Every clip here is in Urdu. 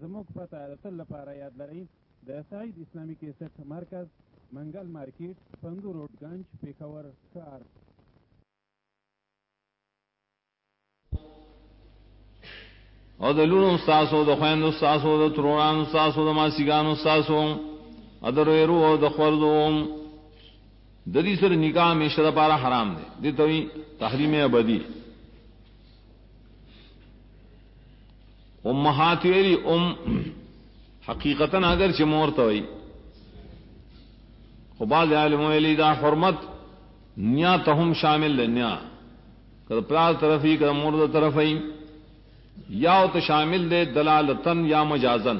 زموږ پته د تل لپاره یاد لرئ د سعید اسلامی کیسټ مرکز منگل مارکیټ پندو روډ گنج پیښور ښار. او د لونو استاسو د خويندو استاسو د ترورانو استاسو د ماسیګانو استاسو ادرېرو او د خوردو د دې سره نکاح همیشه لپاره حرام دی. دي ته تحریم ابدی. امهات ویلی حقیقتا اگر چې مور ته وي، خو بعض علم ویلی دا حرمت نیا ته هم شامل دی. نیا کله پلار طرفی کله مور طرفی یا تو شامل دے دلالتن یا مجازن.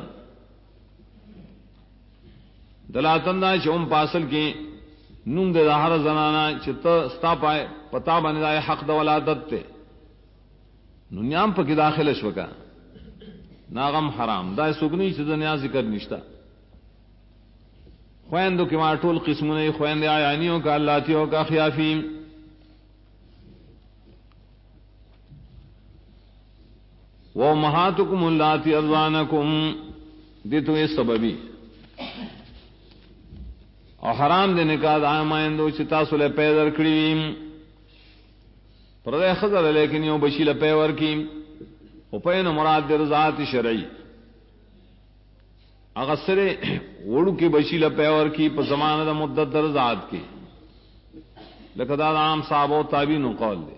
دلالتن دا چې ام پاسل کې نوم دے هر زنانا چې ته ستا پای پتا باندې حق د ولادت ته نو نیام په کې داخله شو کا ناغم حرام. دا سګنی چې د نیا ذکر نشتا. خويندو کې ما ټول قسمونه خويندې عیانیو کا اللاتیو کا خیافین وَأُمَّهَاتُكُمُ اللَّاتِي أَرْضَعْنَكُمْ دیتو یہ سببی اور حرام دے نکاح دائمائندو چې تاسو له پیدا کړی پر دې خزر لیکن یو بشی له پیور کی او پین مراد د رضاعت شرعی هغه سره وړو کې بشی له پیور کی په زمانه د مدت د رضاعت کی لکه دا عام صحابه تابعین قول دی.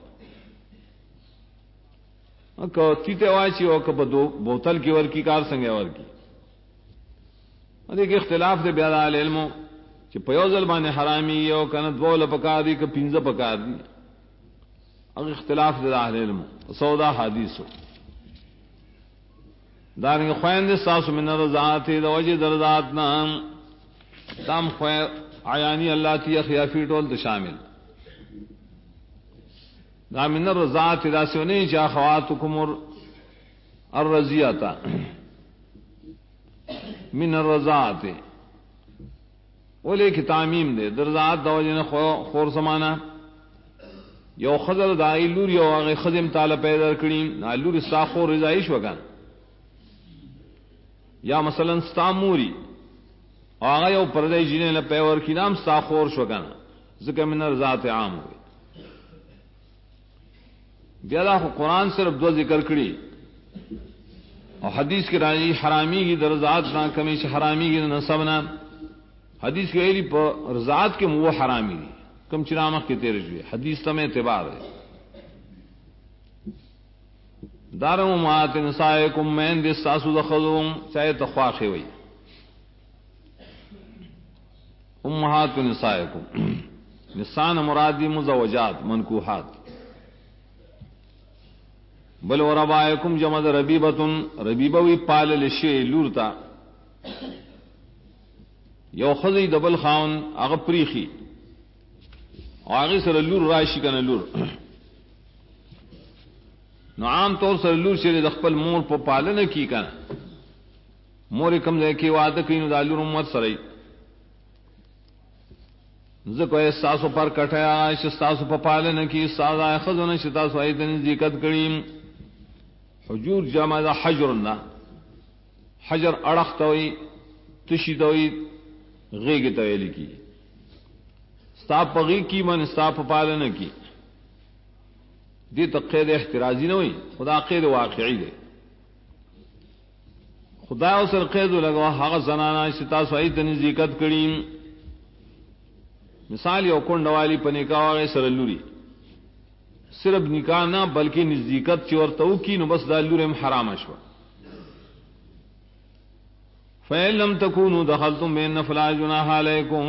کو تیتے واچی او کو بوتل کی ور کی کار سنگے ور کی دې اختلاف دے بیا د علم چې په یو ځل باندې حرامي او کنه دوله پکار دي که پنځه پکار دي. هغه اختلاف دے د علم سودا حدیثو دارنګ خويند ساس من رضاعت د وجه درزات نام تام خو عیانی الله تی خیافی ټول ته شامل. دا من الرضاعت راسونی چا خواتکم الرضیعتا من الرضاعت ولی کی تعمیم دے درزات دا وجن خور سمانا یو خضر دائی لور یو آغی خدم تعالی پیدا کریم نا لور ستا خور رضائش وکن یا مثلا ستا موری آغا یو پردائی جنین لپیور کی نام ستا خور شوکن ذکر من الرضاعت عام ہوئی. بیا دا قرآن صرف دو ذکر کړي او حدیث کې راځي حرامي کی درزات نہ کمی سے حرامي کی نسب نہ حدیث کې ویلي په رضاعت کې مو حرامي دي کم چرامه کې تیر شوی حدیث ته اعتبار ہے. دارو مات نسائکم من د ساسو دخلوم چاہے تخواخي وي امهات نسائکم نسان مرادی مزوجات منکوحات بل وربائکم جمد ربیبتن ربیبوی پال لشی لورتا یو خزی دبل خاون اغا پریخی آغی سر لور راشی کن لور نو عام طور سر لور شیر دخپل مور پا پالن کی کن مور کم دے کی وعدہ کی نو دا لور امت سرائی ذکو استاسو پر کٹھایا شستاسو پا پالن کی استاز آئے خزون شتاسو آئیتن ذکت کریم. حجور جمع دا حجر نہ حجر اڑخ توئی تشی توئی غیگ تویلی کی ستاپ پغی کی من ستاپ پالن کی دی تو قید احترازی نہ ہوئی خدا قید واقعی دے خدا اسر قید لگوا حق زنانا شتا سوئی تنزیکت کریم. مثال یو کونڈ والی پنکا واغی سرلوری صرف نکاح نہ بلکہ نزدیکت چورتو کی نو بس دالورم حرام شو. فَإِن لَّمْ تَكُونُوا دَخَلْتُم بِهِنَّ فَلَا جُنَاحَ عَلَيْكُمْ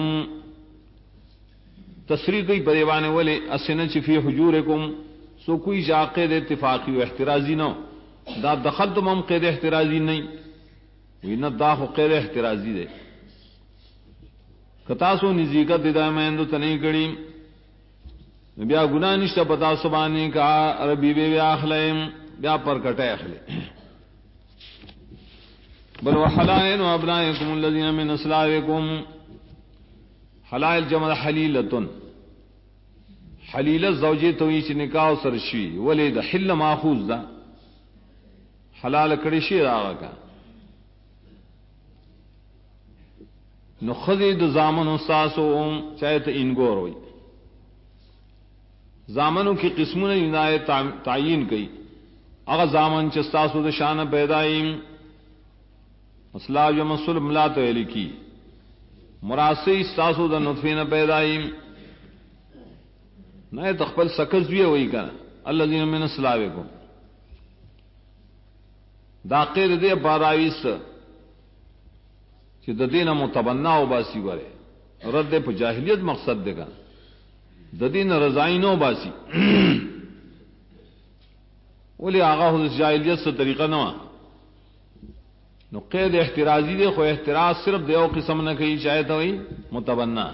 تصریح کی پریوانے والے اسنچ فی حجورکم سو کوئی عقید اتفاقی و احترازی نہ دا دخلتم ہم قید احترازی نہیں وی نہ دا قید احترازی دے کتاسو نزدیکت دایمندو تنی کڑی بیا گناہ نشتا پتا سبانی کا عربی بے اخلیم بیا پر کٹے اخلے. بل وحلائن وابنائکم الذین من اصلابکم حلائل جمع حلیلتن حلیل زوجی توی چې نکاح سره شي ولې د حل ماخوذ ده حلال کړي شي راغه نو خذی د زامن استاسو چاہے تو انگور ہوئی زامنوں کی قسموں نے عنایت تعین کی اگر زامن چستاسو د شان پیدائیم اسلام مسلم ملا تو لکھی مراسی استاسو د نطفین پیدائیم نہ تخبل سکز بھی ہوئی کا الذین من اسلامکم داقیر دے باراویس چې د دینه متبنا او باسی وره رد په جاهلیت مقصد دی کا د دین رضاینو باسی ولی آغا خود جاہلیت سے طریقہ نہ نو قید احترازی دے خو احتراز صرف دیو قسم نہ کہی چاہے تو وہی متبنا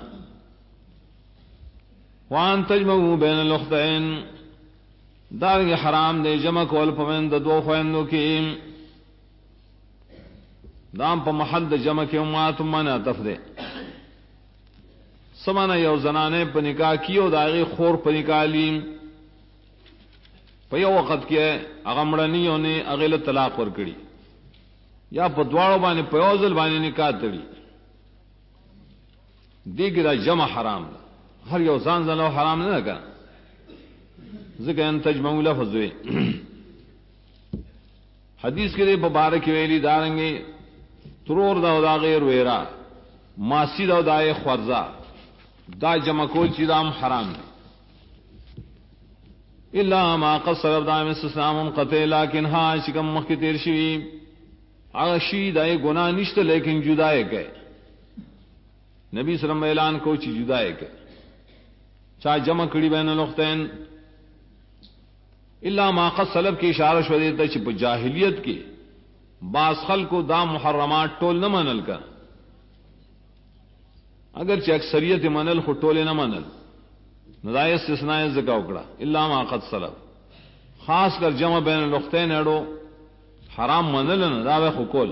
وان تجمعوا بین الاختین دارنگ حرام دے جمع کول پمن د دو خويندو کی دام په محل د جمع کې امات مانا تفدے سمانا یو زنانے په نکاح کیو داغي خور په نکاح لیم په یو وخت کې هغه مړنیو نه اغله طلاق ورکړي یا په دواړو باندې په یو ځل باندې نکاح تړي دیګه جمع حرام ده ہر یو ځان ځلو حرام نه ده ذکر ان تجمعوا لفظ وی حدیث کے مبارک ویلی دارنگے ترور دا دا غیر ویرا ماسی دا دا خورزا دا جمع کول چی دام حرام ہے الا ما قصر دا استثناء منقطع لیکن ہاں شکم مخ کی تیر شوی آغشی دا گناہ نشت لیکن جدائے کہ نبی صلی اللہ علیہ وسلم اعلان کو چی جدائے کہ چاہ جمع کڑی بین الاختین الا ما قد سلب کی اشارہ شو دیتا چھ جاہلیت کی بعض خلق کو دا محرمات ٹول نہ منل کا اگر چہ اکثریت منل خو ٹولے نہ منل نزائے استثناء زکا اکڑا الا ما قد سلب خاص کر جمع بین الاختین اڑو حرام منل نہ دا خو کول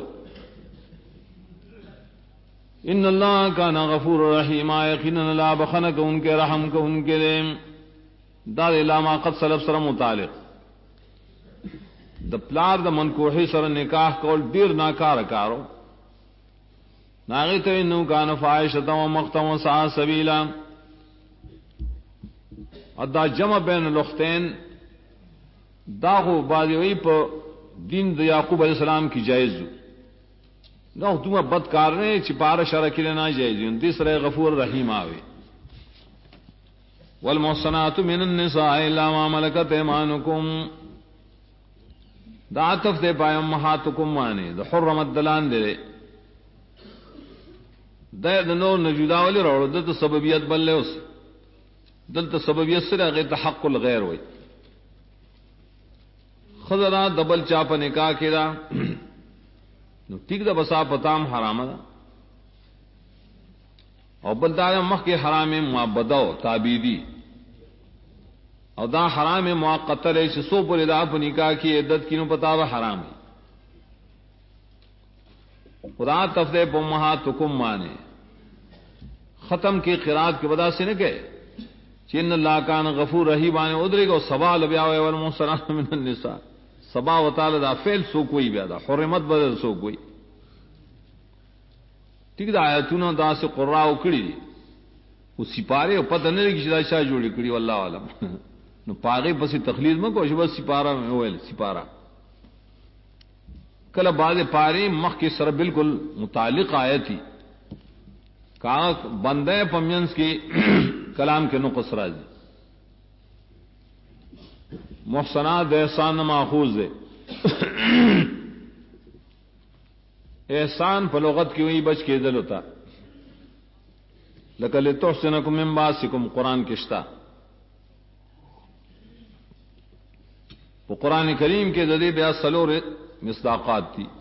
ان اللہ کان غفور رحیم یقینا لا بخنک ان کے رحم کو ان کے دا الا ما قد سلب سره متعلق د پلار د منکوحی سره نکاح کول ډیر ناکار کارو ناغی ته انه کان فاحشة و مقتا و ساء سبیلا ادا جمع بین الاختین دا خو باندې په دین د یعقوب علیہ السلام کی جائز نو دوه بد کار نه چې بار شرع کړي نه جائز دي سره غفور رحیم آوي والمحصنات من النساء الا ما ملكت ايمانكم دا عطف دے پای امہاتکم مانے دا حرمت دلان دے دا نور نجودا ولی روڑ دلتا سببیت بلے اس دلتا سببیت سر اغیت حق الغیر ہوئی خضرا دبل چاپا نکاح کی دا نو ٹھیک دا بسا پتام حرام دا اور بلدار مخ کے حرام معبدو تعبیدی اور دا حرام موقتر ہے سو پر ادا پر نکاح کی عدت کی نو پتا وہ حرام ہے خدا تفدے پمہاتکم مانے ختم کی قرات کے وجہ سے نہ کہ چین اللہ کان غفور رحیم آنے ادرے گا سبا لبیا والمحصنات من النساء سبا و تعالی دا فعل سو کوئی بیادا حرمت بدل سو کوئی ٹھیک دا آیتونه دا سے قرآ اکڑی وہ سپارے پتہ نہیں لگی شاہ شاہ جوڑی کڑی واللہ عالم نو پاگے پسی تخلیص میں کوئی بس سپارہ میں ہوئے سپارہ کل بعد پارے مخ کے سر بالکل متعلق آئے تھی کہا بندے پمینس کی کلام کے نقص راضی محسنات احسان ماخوذ ہے احسان پلوغت کی ہوئی بچ کے دل ہوتا لکل تحسنکم من باسکم قرآن کشتا وہ قرآن کریم کے ذریعے بیا سلور مصداقات تھی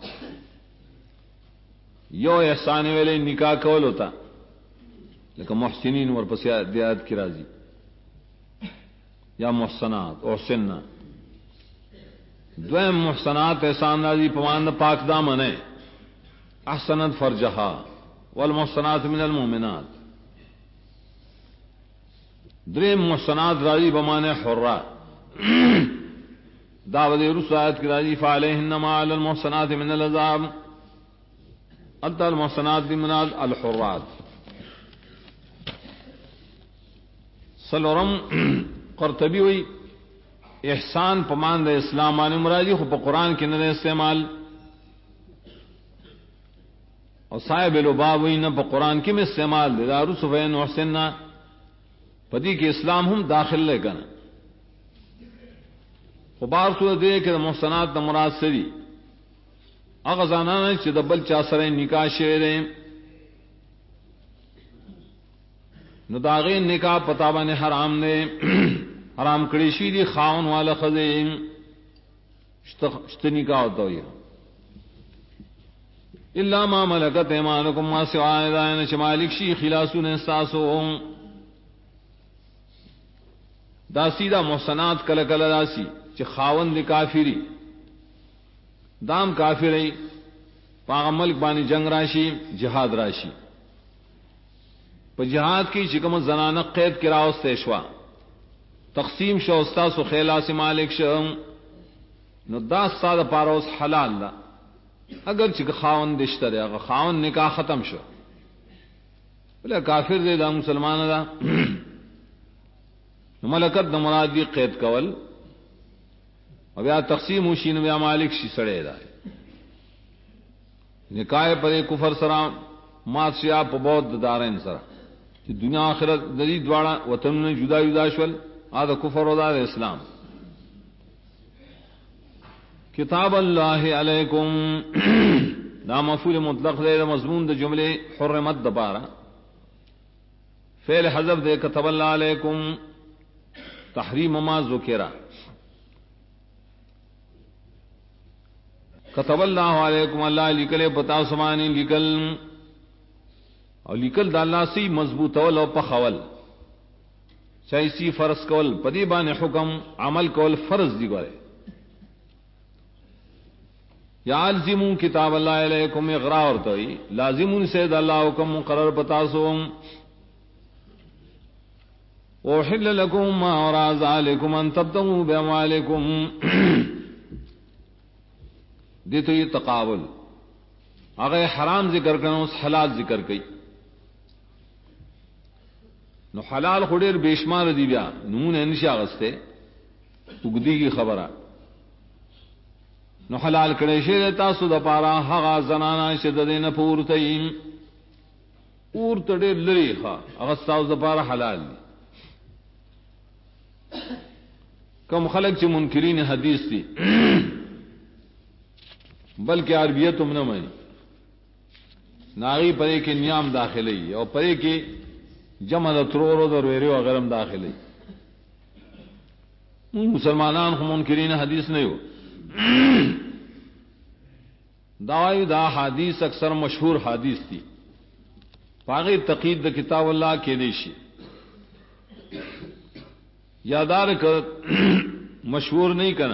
یو احسان ویلے نکاح کول ہوتا لیکن محسنین اور پس دیات کی راضی یا محسنات احسننا دویم محسنات احسان راضی پمان پاک دامن ہے احسنت فرجہا والمحسنات من المؤمنات دریم محسنات راضی بمانے حرہ دعوت رسالت کی راضی فعلیہن ما علی المحسنات من العذاب التا المحسنات دی مناد الحرات. سلورم قرطبی ہوئی احسان پمان دے اسلام آنے مرادی خو پا قرآن کی نہ استعمال، اور صاحب لباب ہوئی نہ پا قرآن کی میں استعمال دے دارو سفین محسننا پدی کے اسلام ہم داخل لے کنا. خبار صورت دے کہ محسنات دا مراد سری اغزانانا چی دا بل چاسرے نکاح شیرے نو داغی نکاح پتابان حرام نے حرام کڑیشی دی خاون والا خزین شت نکاح ہوتا ہوئی اللہ ما ملکت ایمانکم ما سوائے دائن چی مالک شی خلاسون استاسو داسی دا محسنات کل کل داسی چی خاون دی کافری دام کافری پاغ ملک بانی جنگ راشی جہاد راشی پا جہاد کی چکم زنانہ قید کراؤس تیشوا تقسیم شو استاسو خیلا سی مالک شو نو دا سادہ پاروس حلال دا اگر چک خاون دشتہ دے اگر خاون نکاح ختم شو بلے کافر دے دا مسلمان دا ملکت دا مراد دی قید کول اور بیا تقسیم ہوشی نو بیا مالک شی سڑے دا نکاح پر کفر سرا مات شیا پا بود دارین سرا کہ دنیا آخرت دلی دوارا وطن نے جدا جدا شول آدھا کفر و دا اسلام. کتاب اللہ علیکم دا مفعول مطلق دے دا مضمون دا جملے حرمت دا پارا فعل حذف دے کتب اللہ علیکم تحریم ما ذکرہ کتب اللہ علیکم اللہ لکلے پتا سمانی لکل اور لکل دا اللہ سی مضبوط او پخول چاہیسی فرض کول پدی بان حکم عمل کول فرض دی گورے یا الزمون کتاب اللہ علیکم اغراء اور توئی لازمون سے دا اللہ حکم مقرر پتا سوم وحل لکم ما وراء ذالکم ان تبتغوا باموالکم دی تو یہ تقابل اگر حرام ذکر کرنا اس حلال ذکر کئی نو حلال خودیر بیشمار دی بیا نمون انشاء غستے اگدی کی خبرہ نو حلال کڑے شیر تاسو دا پارا حقا زنانا شددین پورتین اورت دیر لری خوا اغسطاو دا پارا حلال دی کم خلق چی منکرین حدیث دی بلکہ عربیتم نہ میں ناغی پرے کے نیام داخلی اور پرے کے جمع دا ترورو دا رویرے وغیرم داخلی مسلمانان خو منکرین حدیث نہیں ہو دعوی دا حدیث اکثر مشہور حدیث تھی پاغی تقید دا کتاب اللہ کے دیشی یادار کر مشہور نہیں کرنا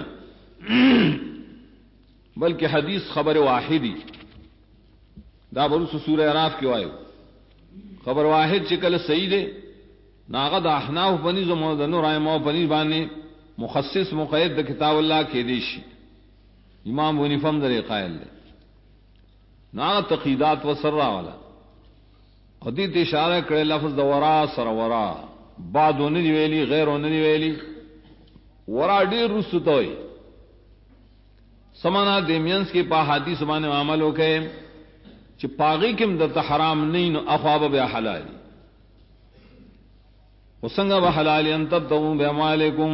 بلکہ حدیث خبر واحدی دا برس سورہ اعراف کی وایو خبر واحد چکل صحیح دے ناغد احناف پنیز و مدنو رائمو پنیز بانے مخصص مقید دا کتاب اللہ کے دیشی امام ونفم در قائل دے ناغد تقیدات و سرہ والا حدیث اشارہ کرے لفظ دا ورا سر ورا بعد ونی ویلی غیر ونی ویلی ورا دیر رسطوئی سمانا دیمینس کی پا حدیث بانے عمل ہو کے چی پاغی کم در حرام نہیں نو اخواب بیا حلالی وسنگا با حلالی انتب تغو بیا مالکم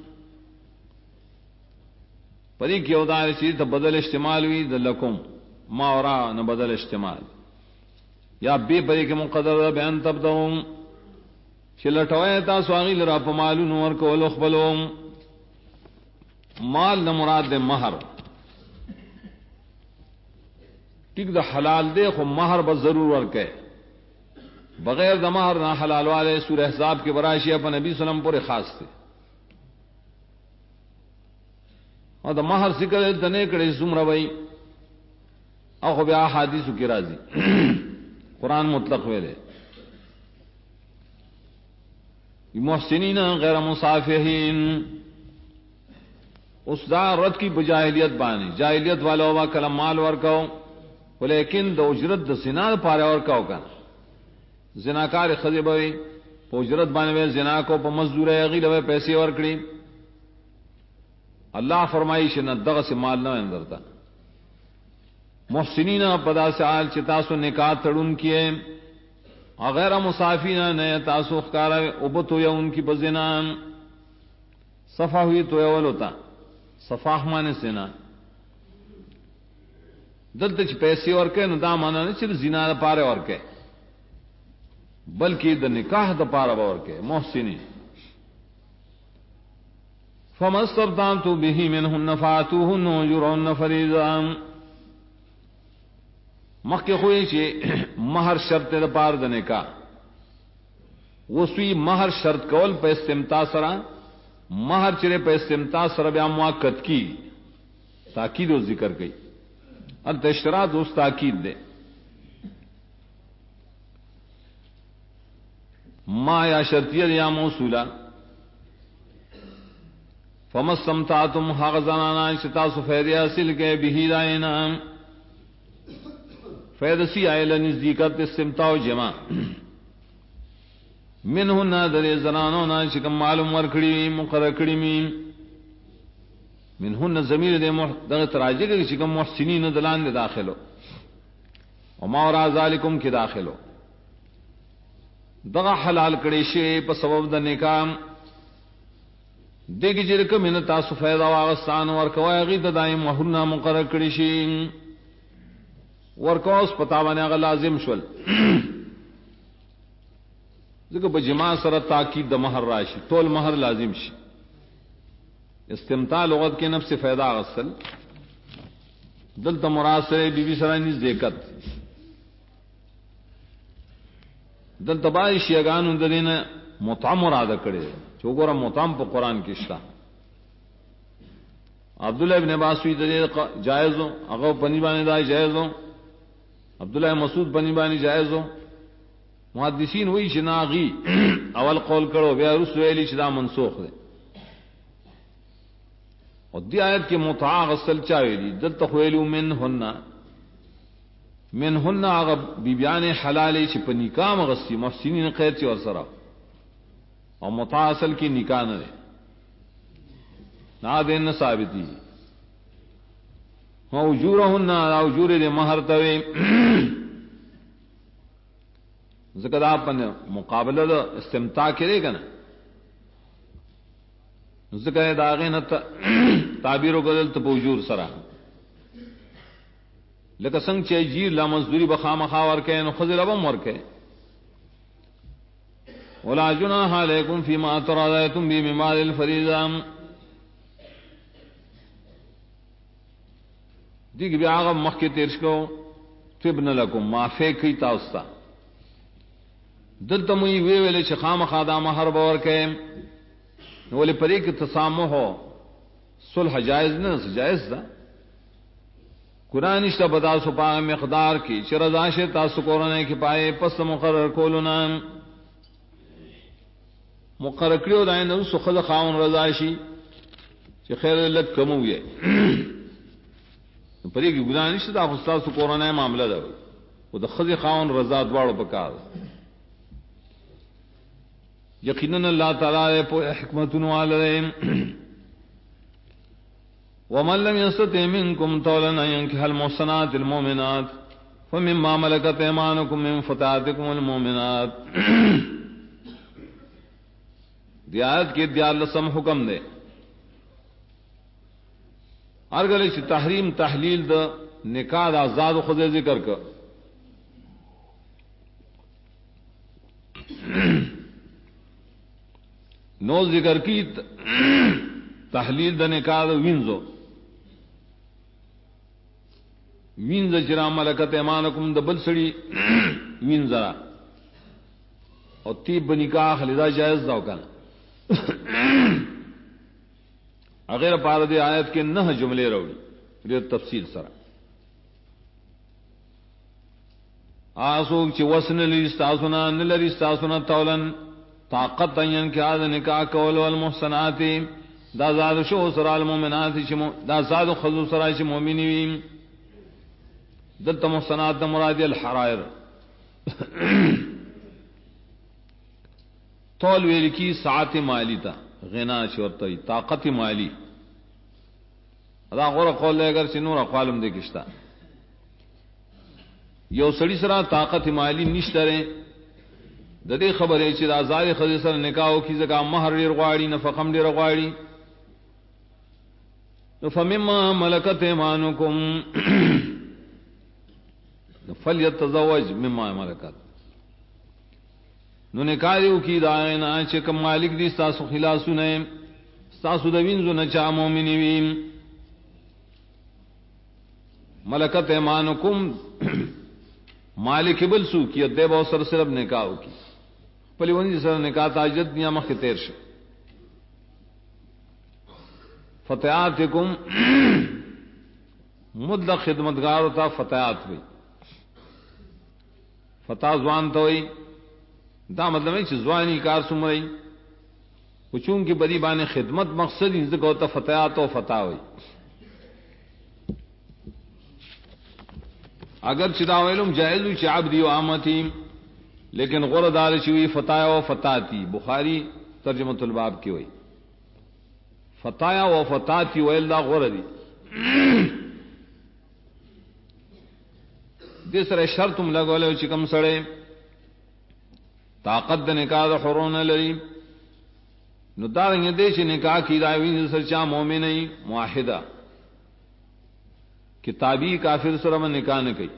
پری کیو دار چیز تا بدل اشتمال وی دلکم ما ورا نہ بدل اشتمال یا بے پری کے مقدر بیا انتب تغو چی لٹوائے تا سواغی لرا پا مالو نور کو لخبلو مال نمراد دے مہر ٹھیک دا حلال دے خو مہر بس ضرور ورکے بغیر دا مہر نہ حلال والے سورہ احزاب کے برائشی اپن نبی صلی اللہ علیہ وسلم پورے خاص تھے اور دا مہر سکر دنے کڑے زمرہ بھائی او خو بیا حدیث کی راضی قرآن مطلق ویلے محسنین غیر مصافحین اس دا رد کی بجاہلیت بانی جاہلیت والا ہوا کلم مال ورکاؤ ولیکن د اجرت د زنا پاره اور کا وکا زناکار خذبوي په اجرت باندې زنا کو په مزدوري غیله پیسې ور کړی اللہ فرمائش نہ دغه سے مال نہ اندرتا محسنین پدا سال چتاسو نکاح تڑن کیے غیر مسافین نہ تاسو خکار ابتو یا ان کی بزنا صفا ہوئی تو اول ہوتا صفاح مانے سینا دلته چې پیسې ورکې نو دا معنا نه چې زنا لپاره ورکې بلکې د نکاح لپاره ورکې محسنین فما استمتعتم به منهن فاتوهن اجورهن فریضا مخکې خوې چې مہر شرط لپاره د نکاح وسوی مہر شرط کول په استمتاع سره مہر چره په استمتاع سره بیا موقت کی تاکید او ذکر کړي الاشتراط اس تاکید دے ما یا شرطیہ یا موصولہ فما استمتعتم حغزنانا شتاسو فیدی حاصل کے بہی دائنا فیدسی آئے لنزدیکت استمتاع جمع منہن در زنانونا شکم معلوم ورکڑی مقرکڑی میم منہن ضمیر دے دغت راجے کے شکم محسنین دلان دے داخلو وما ورا ذالکم کی داخلو دغا حلال کڑی شے پا سبب دا نکام دیکھ جرکم من تاسو فیضا واغستان ورکوائی غید دائم محرنا مقرر کڑی شے ورکواس پتاوانے اغا لازم شول ذکر بجماع سر تاکید دا مہر راشی طول مہر لازم شی استمتاع لغت کے نفس فیدا غسل دلتا مراد سے بی بی سرانی زیکت دلتا بائی شیعگان اندرین مطعم مراد کرے چوگورا مطعم پا قرآن کشتا عبداللہ ابن عباس وی دلیل جائز ہو اغو پنی بانی دائی جائز ہو عبداللہ مسعود پنی بانی جائز ہو محدثین وی شناغی اول قول کرو بیا رسو ایلی چدا منسوخ دے اور دی آیت کے متعا غسل چاویلی دل تخویلو من ہن آغا بیبیان حلالی چی پا نکام غسی محسنین قید چی ورسرا اور متعا اصل کی نکاح نہ دے نا دین ثابتی اجورہن اجور دے مہر توے ذکر آپ مقابلہ دا استمتاع کرے گا نا ذکر داغے نہ تعبیر و گدل تو بوجور سرا لکه څنګه چې جیر لا مزدوری بخامخا ورکه نو خذ ربم ورکه ولا جناح علیکم فيما تراضیتم به من مال الفریضه دیګ بیا هغه مخکې تیر شو تبن لكم معافی کی تاسو دلته مې ویل چې خامخا دا مہر باور کئ نو ولې پرې کې تسامح ہو صلح جائز نه جائز ده قرآن اشتا بتا سو پا مقدار کی چرزاش تاسو قرآن کی پائے پس مقرر کولنا مقرر کریو دائن نو خد خاون رضاشی چی خیر لگ کموئے پری کی گناہ نشتا دا خستا سو قرآن معاملہ دا وہ دا خد خاون رضا دوارو پکار یقیناً اللہ تعالی پو حکمتن والدین ومن لم يستطع منكم طولا ان ينكح المحصنات المؤمنات فمما ملكت ايمانكم من فتياتكم المؤمنات دی آیت کے دیال لسم حکم دے ارگلے چھ تحریم تحلیل دا نکاح دا آزاد خود ذکر کر نو ذکر کی تحلیل دا نکاح دا وینزو وینز چرا ملکت ایمانکم دا بل سڑی وینزرا اور تیب بنکاح لذا جائز داو کنا اغیر پارد آیت کے نہ جملے روڑی ریت تفصیل سرا آسوک چی وسن لرستاسونا نلرستاسونا تولن طاقت این کے آد نکاح کول والمحسناتی دا زاد شو سرا المومنات دا زاد خضو سرا چی مومنی ویم دلتا محسنات مراد الحرائر طول ویل کی ساعت مالی تا غنا چورتوی طاقت مالی ادا غور قول لے اگر چنور اقوالم دے کشتا یو سڑی سرا طاقت مالی نشترے ددے خبر ہے چی آزاد خزی سر نکاحو کی زکا مہر ڈیر غواړي نفقم ډیر غواړي فمما ملکت ایمانکم فلیتزوج مما ملکت نو نکاح دیو کی دائنا چی کم مالک دی ستاسو خلاصو نیم ستاسو دوینزو نچا مومنی ویم ملکت ایمانکم مالک بلسو کی ادے بہت سر صرف نکاحو کی پلی ونی سر نکاح تاجد نیا مخ تیر شو فتحاتکم مدلق خدمتگار ہوتا فتحات ہوئی فتح زوان تو ہوئی دا مطلب ہے کہ زوانی کار سمرئی چونکہ بری بان خدمت مقصد ان کو ہوتا فتحات و فتح ہوئی اگر چدا علم جائز چ عبدی و آمتی لیکن غور دار چوی فتح و فتاتی بخاری ترجمۃ الباب کی ہوئی فتایا و فتاتی ویلدا غور دی دوسرے شرط تم لگو لے چکم سڑے طاقت نکاح حرون لری نو دارنگ دیش نکاح کی داوی سرچا مومن نہیں معاہدہ کتابی کافر سرم نکاح نہ کی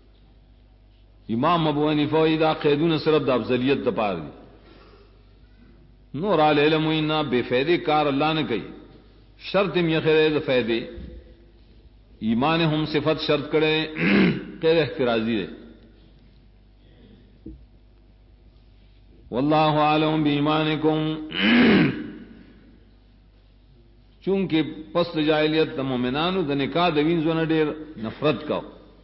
امام ابو حنیفہ دا قیدون صرف دا افضلیت دا پار دی نور علی علم وینا بے فیدے کار اللہ نے کہی شرط میں خیر دا فیدے ایمان ہم صفت شرط کرے غیر احترازی ہے واللہ عالم بایمانکم چونکہ پس جاہلیت دا مومنانو دا نکاح دا وینزو نہ دیر نفرت کا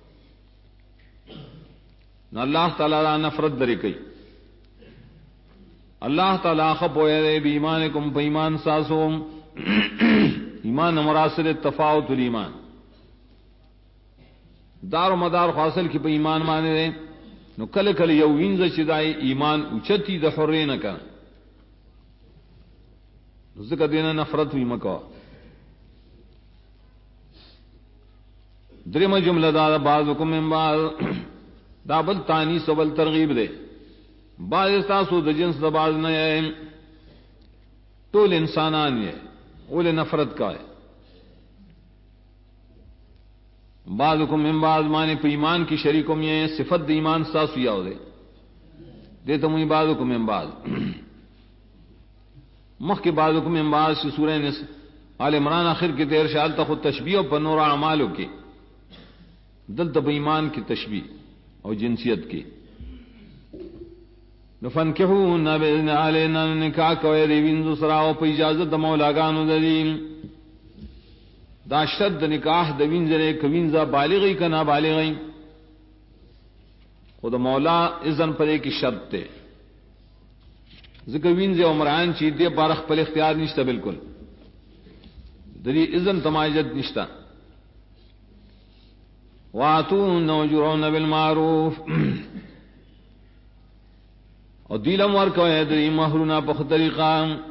نہ اللہ تعالی را نفرت دری کئی اللہ تعالی خپوئے دے بایمانکم بایمان ساسوم ایمان مراسل تفاوت الایمان دار و مدار حاصل کی پہ ایمان مانے دے نو کل کل یو وینز چدائی ایمان اچتی دا حرے نہ کر ذکر دینا نفرت ہوئی مکو درم جملہ دا بعضکم من بعض دا بل تانیس و بل ترغیب دے بعض استاسو دا جنس دا بعض نئے طول انسانان یہ اول نفرت کا ہے بعضکم من بعض مانے پہ ایمان کی شریکم یہ صفت دا ایمان ساسو یاو دے دیتا مجھے بعضکم من بعض مخ کے بعضکم من بعض سے سورہ آل عمران آخر کی تیر شاید تا خود تشبیح پر نور اعمالو کی دلتا پہ ایمان کی تشبیح اور جنسیت کی نفنکحوہن بإذن علینا نکاح کوئے ریوینزو سراؤ پہ اجازت دا مولاگانو دلیم دا شد نکاح دا وینزرے کوینزا بالغی کا نا بالغی خود مولا اذن پر ایک شرط تے ذکر وینز عمران چیز دے بارخ پر اختیار نشتا بالکل دری اذن تماجد نشتا واتون وجرون بالمعروف اور دیلم ورکوئے دری مہرونا پخ طریقہ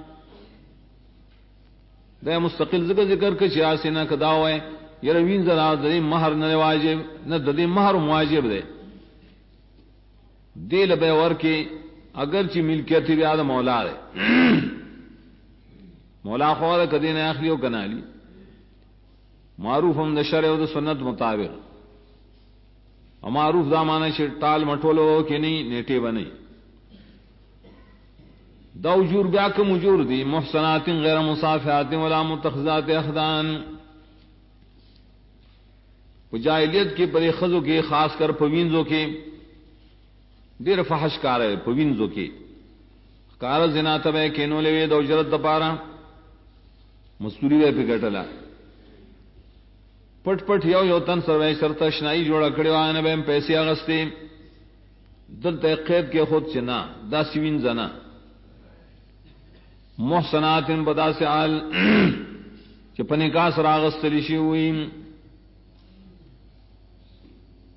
دا مستقل ذکر کے چیاسی نہ کداو ہے یہ روین ذرا دے مہر نہ واجب نہ دے مہر واجب دے دل بے ور کے اگرچہ ملکیت یاد مولا ہے مولا خور کدی نہ اخلیو کنالی معروف ہم دا شرع و سنت مطابق معروف دا معنی چھ ٹال مٹولو کہ نہیں نیٹے بنی دا اجور بیا کم اجور دی محسنات غیر مصافحات ولا متخذات اخدان جاہلیت کے پرے خزو کے خاص کر پوینزو کے دیر فحش کار ہے پوینزو کے کار زنا تبے کینو لے دو اجرت دپارا مستوری وے پہ گٹلا پٹ پٹ یو تن سروے شرط شنائی جوڑا کڑے آنے بے پیسے اغستے دل تحقیق کے خود چنا دا سوین زنا محسنات بدا سے آل چپنے کا سراغست لشی ہوئی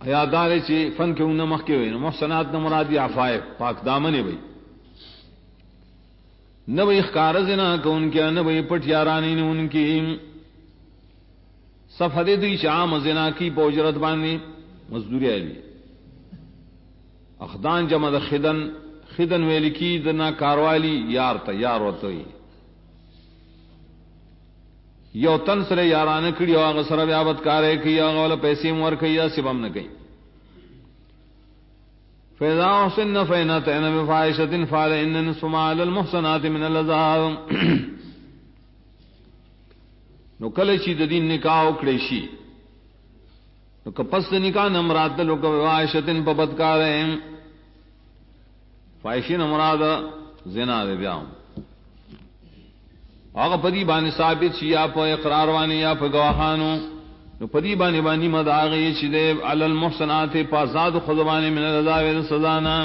حیادار چی فن کے ان مخ کے ہوئے محسنات نہ مرادی عفائف پاک دامن بھئی نہ بھئی اخکار زنا کہ ان کے نہ بھئی پٹیارانی نے ان کی صفحہ دے دی شام زنا کی پوجرت بانی مزدوری علی اخدان جمع دا خدن ویلی کی دنا کاروالی یار تا یار وطوئی یو تن سر یاران کڑی او آغا سر بیابت کارے کی آغا والا پیسی مور کئی یا سبام نکئی فیضا احسن فینتین بفائشت فعل انن سمع للمحسنات من العذاب نو کلشی دا دین نکاح اکڑیشی نو کپس نکاح نمرات دلو کبفائشت پا بدکارے فائشی نمراد زنا دے بیاؤں آغا پدی بانی ثابت شی یا پا اقرار وانی یا پا گواہانو نو پدی بانی مد آغی چی دے علی المحسنات پا زاد خضبانی من العذاب سزانا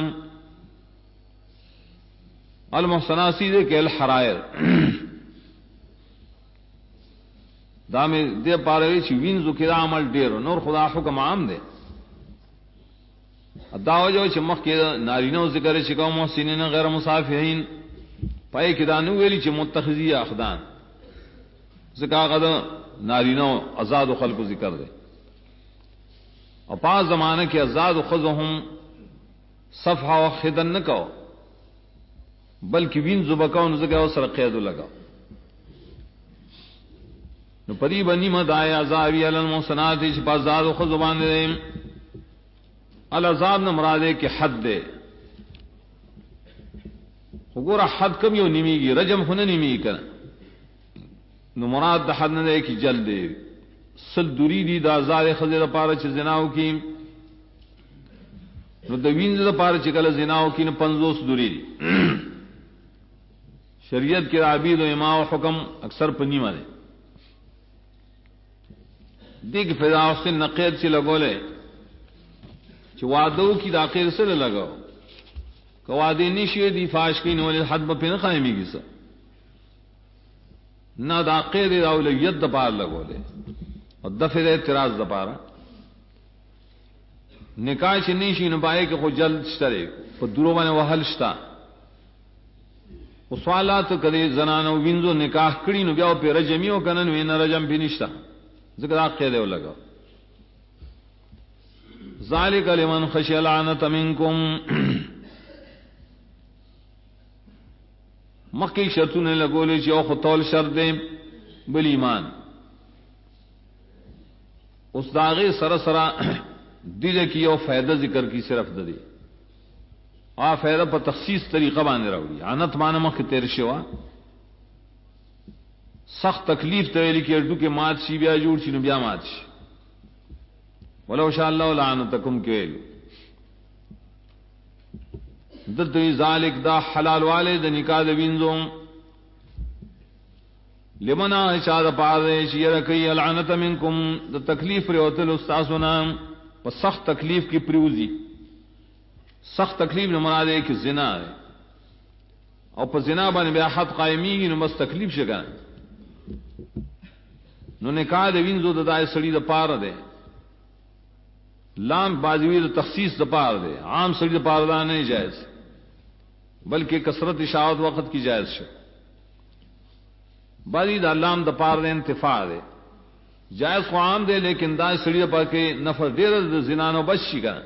المحسنات سیدے کہ الحرائر دامی دے پاروی چی وینزو کدا عمل دیرو نور خدا حکم عام دے دعوی جو چی مخ کے نارینو ذکر چکاو محسنین غیر مصافحین پائے کدانو ویلی چی متخذی اخدان ذکا قد نارینو ازاد و خلق ذکر دے اور پاس زمانہ کے ازاد و خضہم صفحہ و خدن نکو بلکہ وین زبکاو نزکاو سر قیدو لگاو نو پری بنی مدائی عذابی علی المحسناتی چی پاس ازاد و خضبان دے العذاب نمرادے کے حد دے گورا حد کم یو نیمی گی رجم خون نیمی کنا نو مراد دا حد نہ دے کی جل دے سل دوری دی دا زار خزی دا پارا چی زناو کی نو دا وینز دا پارا چی کل زناو کی نو 50 دوری دی شریعت کی عبید و اماء و حکم اکثر پا نیمہ دے دیکھ فضا حسن نقید چی لگو لے چی وعدو کی دا قیر سے لگو وادی نشی دی فاش کی نولی حد با پین قائمی گی سا نہ دا قید دا اولیت دا پار لگو لے اور دفع دا اعتراض دا پارا نکاح چی نیشی نپائے کہ خود جلد شترے پا درو بانے وحل شتا و سوالات کدی زنانو وینزو نکاح کری نو بیاو پی رجمیو کنن وین رجم پی نشتا ذکر دا قید دا لگو ذالک لمن خشی لعنت منکم مکی شرطوں نے لگولے چی او خطول شرط دیں بل ایمان اس داغے سرسرا دل کی او فائدہ ذکر کی صرف دے آ فائدہ پر تخصیص طریقہ بانے راوڑی عنت مانا مخ تیر شوا سخت تکلیف تولی کی اردو کے مات شی بیا جوڑ چی نو بیا مات شی ولو شاء اللہ لعنتکم کیلو ددوی ذالک دا حلال والے د نکاح د وینزو لمنا اشاد پاره شیر کئی العنت منکم د تکلیف ریوتل استاسنا و سخت تکلیف کی پریوزی سخت تکلیف نہ مراد ہے کہ زنا ہے اور پر زنا باندې بیا حد قائمی نو مس تکلیف شګا نو نکاح د وینزو د دای سړی د پاره ده لام بازوی د تخصیص د پاره ده عام سړی د پاره نه جائز بلکہ کثرت اشاعت وقت کی جائز شو باری دا لام دا پار دے انتفاع دے جائز کو عام دے لیکن دا سڑی پا کے نفر دیر دا زنانو بچی کا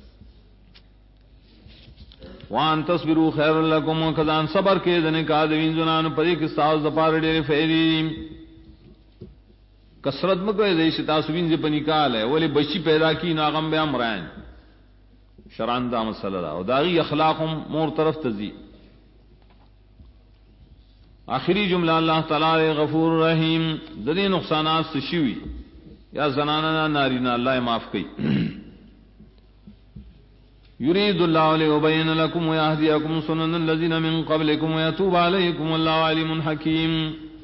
وان تصبروا خیر لکم و کذان صبر کے دنے کا دوین زنانو پدی کی ساز دا پار دیر فیریم کثرت مکوئے دے شتاسوین سے پنکال ہے ولی بچی پیدا کی ناغم بے امرائن شران دا مسئلہ دا اور داغی اخلاقم مور طرف تزی آخری جملہ اللہ تعالی غفور رحیم ددی نقصانات سے شوی یا زنانہ نارینا اللہ معاف کی یرید اللہ لیبین لکم ویہدیکم سنن الذین من قبلکم ویتوب علیکم واللہ علیم حکیم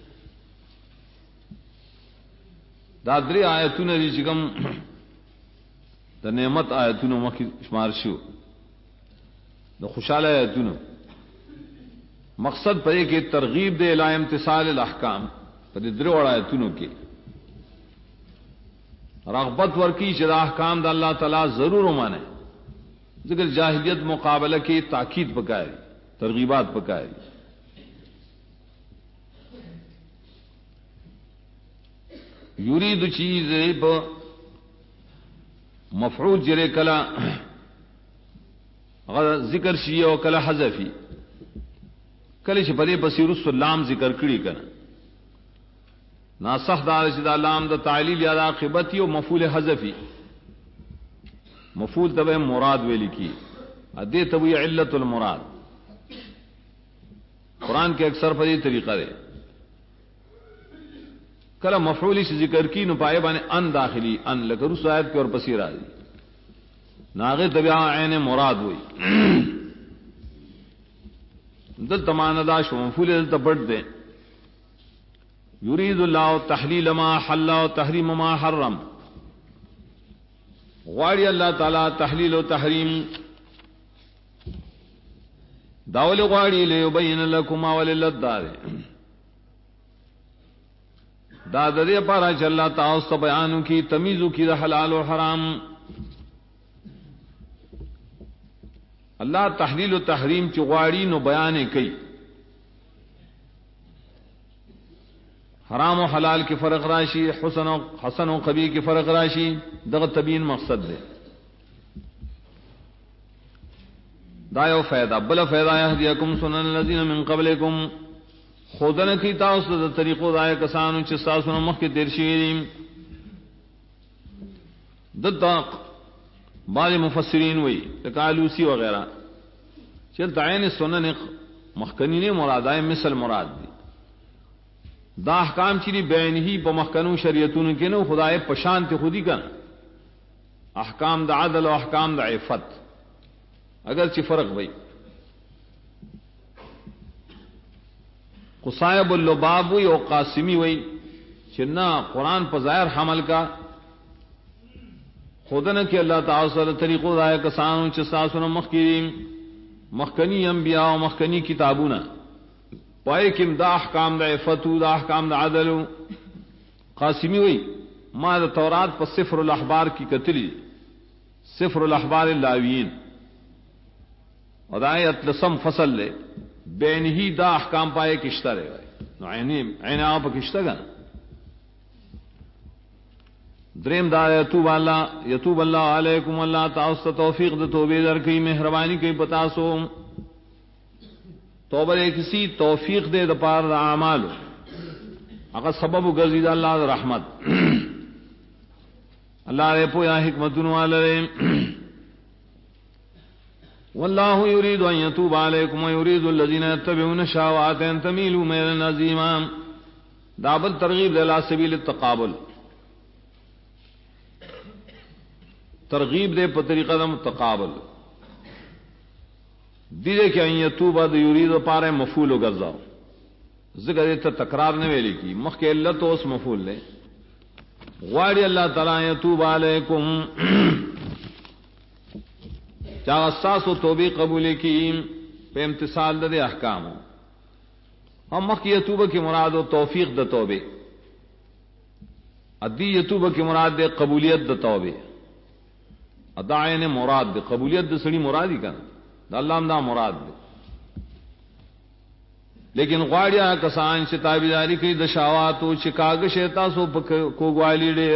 دادری آیتون دی چکم دا نعمت آیتونو مخی شمار شو دا خوشحال آیتونو مقصد پر ایک ترغیب دے الہ امتصال الاحکام پر دروڑ آیتونو کے رغبت ورکی چې احکام د الله تعالی ضرور ومانه ذکر جاہلیت مقابلہ کی تاکید پکائے ترغیبات پکائے یرید چیز مفعول جرے کلا ذکر شیء او کلا حذفی کله چې پرې بصیر السلام ذکر کړي کنه ناسخ دار چې دا لام د تعلیل یا د عاقبت او مفعول حذفی مفعول تبع مراد ویل کی ادے تبع علت المراد قرآن کے اکثر پر یہ طریقہ ہے کلا مفعول سے ذکر کی نو پائے بانے ان داخلی ان لکر اس آیت کے اور پسی راضی ناغے تبع عین مراد ہوئی دل تمانداش مفعول دل تبٹ دیں یرید اللہ تحلیل ما حل و تحریم ما حرم غواړي اللہ تعالی تحلیل و تحریم داول غواړي لیبین لکم وللت دار دا د دې لپاره چې الله تعالی ست بیان کی تمیز کی د حلال و حرام اللہ تحلیل و تحریم چې غواړي نو بیان کوي حرام و حلال کی فرق راشی حسن و قبیح کی فرق راشی دغ تبین مقصد دے دایو فیدہ بلا فیدہ یہدیکم سنن الذین من قبلکم خودن کی تاسو د طریقو دای کسانو چې تاسو نو مخکې تیر شوي دتا بعض مفسرین وی تکالوسی وغیرہ چې تعین سنن مخکنی مراد ہے مثل مراد دی دا احکام چری بین ہی بمخکنو شریعتون کے نو خدای پشانت خودی کا احکام دا عدل و احکام دا عفت اگرچہ فرق بھئی قصائب اللباب ہوئی اور قاسمی ہوئی چنا قرآن پر ظاہر حمل کا خودن کہ اللہ تعالی صلی طریقو دائے کسانو چساسونا مخکنی انبیاء و مخکنی کتابونا پائے کم دا احکام دا عفتو دا احکام دا عدلو قاسمی ہوئی ما دا تورات پر سفر الاحبار کی قتلی سفر الاحبار اللاویین اور دا آیت لسم فصل لے بین ہی دا احکام پائے کشتہ رہے عین آپ کشتہ گا دریم دا یتوب اللہ علیکم اللہ تعالی توفیق دا توبے در کی مہربانی کی پتاسو توبہ کسی توفیق دے دپار دا اعمال اگر سبب گزید اللہ دا رحمت اللہ رے پویا حکمتن والے واللہ یرید ان یتوب علیکم ویرید الذین یتبعون الشہوات ان تمیلوا میلا عظیما دابل ترغیب دے لا سبیل التقابل ترغیب دے پر طریقہ دا تقابل دیدے کہ ان یتوبہ دا یرید پارے مفعول و گرزاو ذکر دیتا تکرار نے ویلی کی مخ کے اللہ تو اس مفعول لے غواڑی اللہ تعالی یتوب علیکم چاہ اساس و توبی قبول کی پہ امتصال دے احکام ہم مخ کی یتوبہ کی مراد و توفیق دا توبے ادی یتوبہ کی مراد دے قبولیت دا توبے ادائن مراد دے قبولیت دا سڑی مرادی کا دا اللہ دا مراد دے لیکن غواڑیا کسان سے تابیداری کی دشاواتو چکاگ شیطا سو کو گوالی دے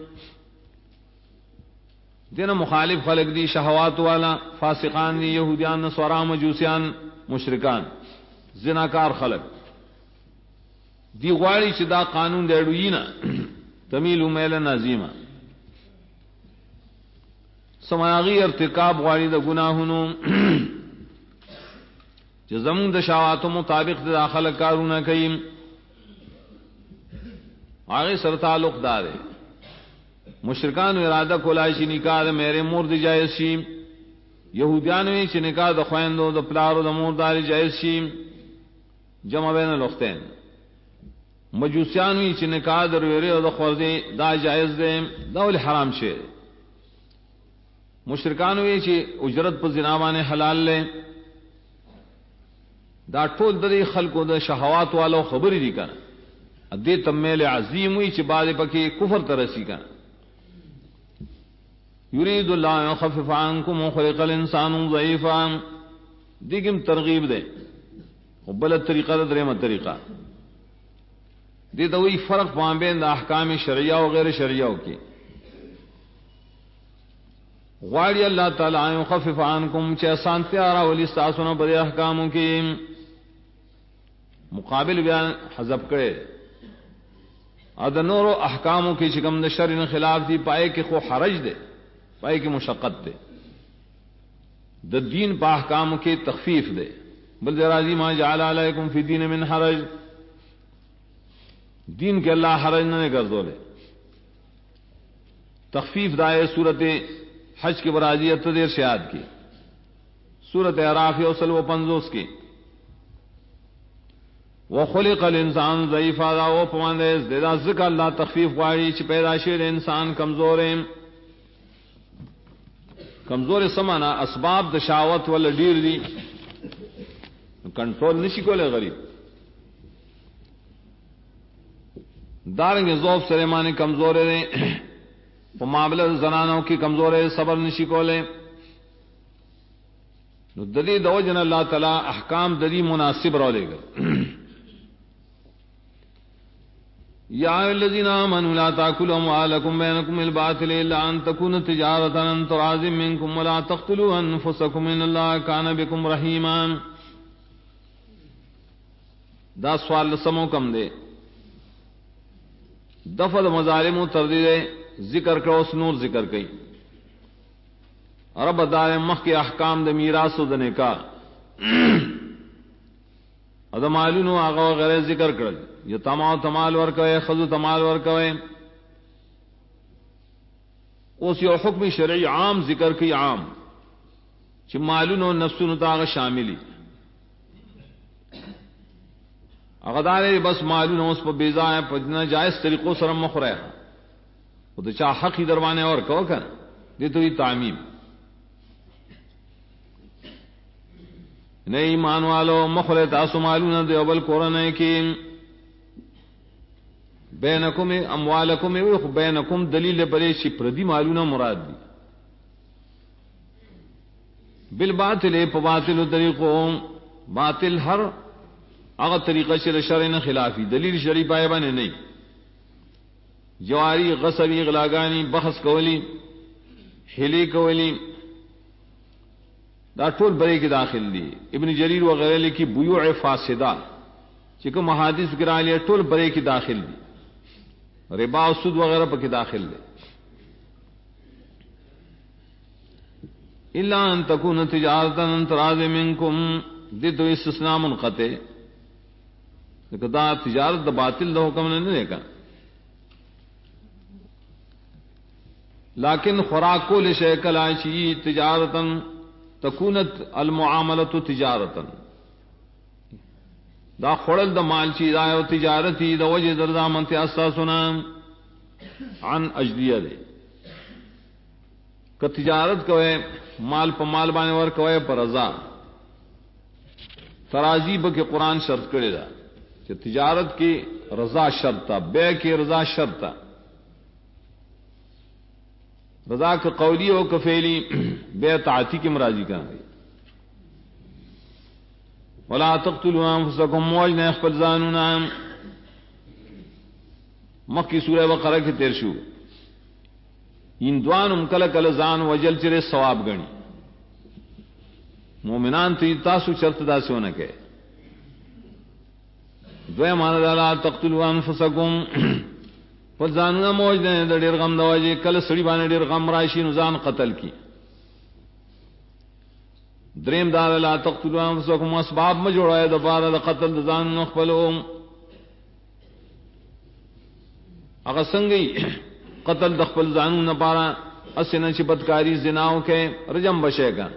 دینا مخالف خلق دی شہوات والا فاسقان دی یہودیان نصارا مجوسیان مشرکان زناکار خلق دی غواڑی چی دا قانون دیڑوینا تمیل میلا نازیما سماغی ارتکاب غواړي د گناهونو چې زمون د شهواتو مطابق د داخله کارونه کوي هغه سره تعلق دار مشرکان اراده کولای شي نکاح د میرے مور دی جایز شي یهودیانو چې نکاح د خويندو د پلارو د مور دار جایز شي جمع بین الاختین مجوسیانو چې نکاح د ویری او د خوځي دا جایز دي دا ول حرام شي مشرکان وی چې اجرت پر زنا باندې حلال لے دا ټول د خلکو د شهوات والو خبرې دي کنه دې تمیل عظیم وی چې بعد پکې کفر ترسي کنه یرید اللہ یخفف عنکم وخلق الانسان ضعیفا دیگم ترغیب دے بلد طریقہ دا دریم طریقہ دے تو وہی فرق بین دا احکام شرعیہ و غیر شرعیہ کی غاڑی اللہ تعالیٰ یخفف عنکم چہ سانتیارا ولی استاسونا بدے احکاموں کی مقابل بیان حذف کرے ادنور احکاموں کی چکم دا شرع خلاف دی پائے کہ خو حرج دے پائے کی مشقت دے دا دین پا احکام کے تخفیف دے بل درازی ما جعل علیکم فی دین من حرج دین کے اللہ حرج نہ کر دو لے تخفیف دائے صورت حج کے برازی اتدیر شہاد کی صورت اعراف وصل و پنزوس کی وخلق الانسان ضعیفا دا و پواندے دا ذکر اللہ تخفیف واری چھ پیدا شیر انسان کمزوریں کمزور سمانا اسباب دشاوت والا ڈیر دی کنٹرول نشی کو لے غریب دارنگ ذوف سلیمانی کمزور دے معاملہ زنانوں کی کمزور صبر نشی کو لے دلی دو جن اللہ تعالی احکام دلی مناسب رو لے گا یا الذین آمنوا لا تاکلوا اموالکم بینکم بالباطل الا ان تکون تجارۃ عن تراض منکم ولا تقتلوا انفسکم ان اللہ کان بکم رحیما دا سوال سمو کم دے دفع مظالم و تردید ذکر کرو سنور ذکر کئی رب دار مخ کے احکام د میراث و د نکاح ادمالونو آغا وغیرہ ذکر کرل یتاما تمال ورکوے خذو تمال ورکوے اس یو حکم شرعی عام ذکر کی عام چھ مالونو نفسونو تاغ شاملی اغدارے بس مالونو اس پا بیزائے پا جائز طریقوں سرم مخرے وہ تو چاہ حق ہی دروانے اور کہو کن دے تو یہ تعمیم نئی ایمان والو مخلے تاسو معلوم دے ابل قرآن کی بینکم اموالکم بینکم دلیل برے شپردی معلوم مراد دی بالباطل باطل طریقوں باطل ہر اگر طریقہ شر شرع خلافی دلیل شرعی پائے بانے نہیں جواری غصبی غلاگانی بحث کولی حلی کولی دا ٹول برے کی داخل دی ابن جریر وغیرہ لکی بیوع فاسدہ چکہ محادث کرا لیا ٹول برے کی داخل دی ربا و سود وغیرہ پا کی داخل دی الا ان تکون تجارتا ان تراض منکم دی تو استثناء منقطع لیکن دا تجارت دا باطل دا حکم نے دیکھا لیکن خوراک کو لشے کلاشی تجارتا تکونت المعاملت تجارتا دا خورل دا مال چیز آئے و تجارتی دا وجہ دردا منتی اساسنا عن اجدیہ دے کہ تجارت کوئے مال پا مال بانے ور کوئے پر رضا ترازی بکے قرآن شرط کرے دا کہ تجارت کی رضا شرط تھا بے کی رضا شرط تھا رضا کا قولی و کفیلی بے تعاتی کی مراضی کا ہے ولا تقتلوا انفسکم موج نے اخبر زانونا مکی سورہ بقرہ کی تیرشو ان دوانم کل کل زان وجل چرے ثواب گنی مومنان تی تاسو شرط دا سے ہونا کہ دوے مانا لا تقتلوا انفسکم پر زانونا موج نے دا دیر غم دواجے کل سڑی بانے دیر غم راشی نزان قتل کی دریم دار لا تقتلوا انفسکم اسباب میں جوڑائے دبارہ دا قتل دا زان نخبلو اگر سنگی قتل دخبل زانو نپارا اسنا چی بدکاری زناو کے رجم بشے گا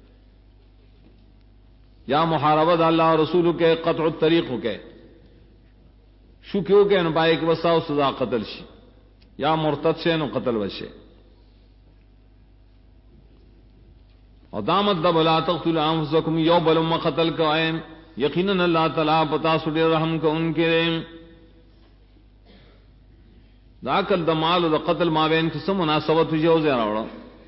یا محاربت اللہ رسولو کے قطع الطریقو کے شکیو کے نپائے کہ وساو سزا قتل شی یا مرتد سے نو قتل وشے اور دامت دب لا تقتلوا انفسکم یو بلم قتل کوئے یقیناً اللہ تعالیٰ پتا سڑے رحم کو ان کے دا کل دا مال و دا قتل مابین کسا مناسبت جو زیرہ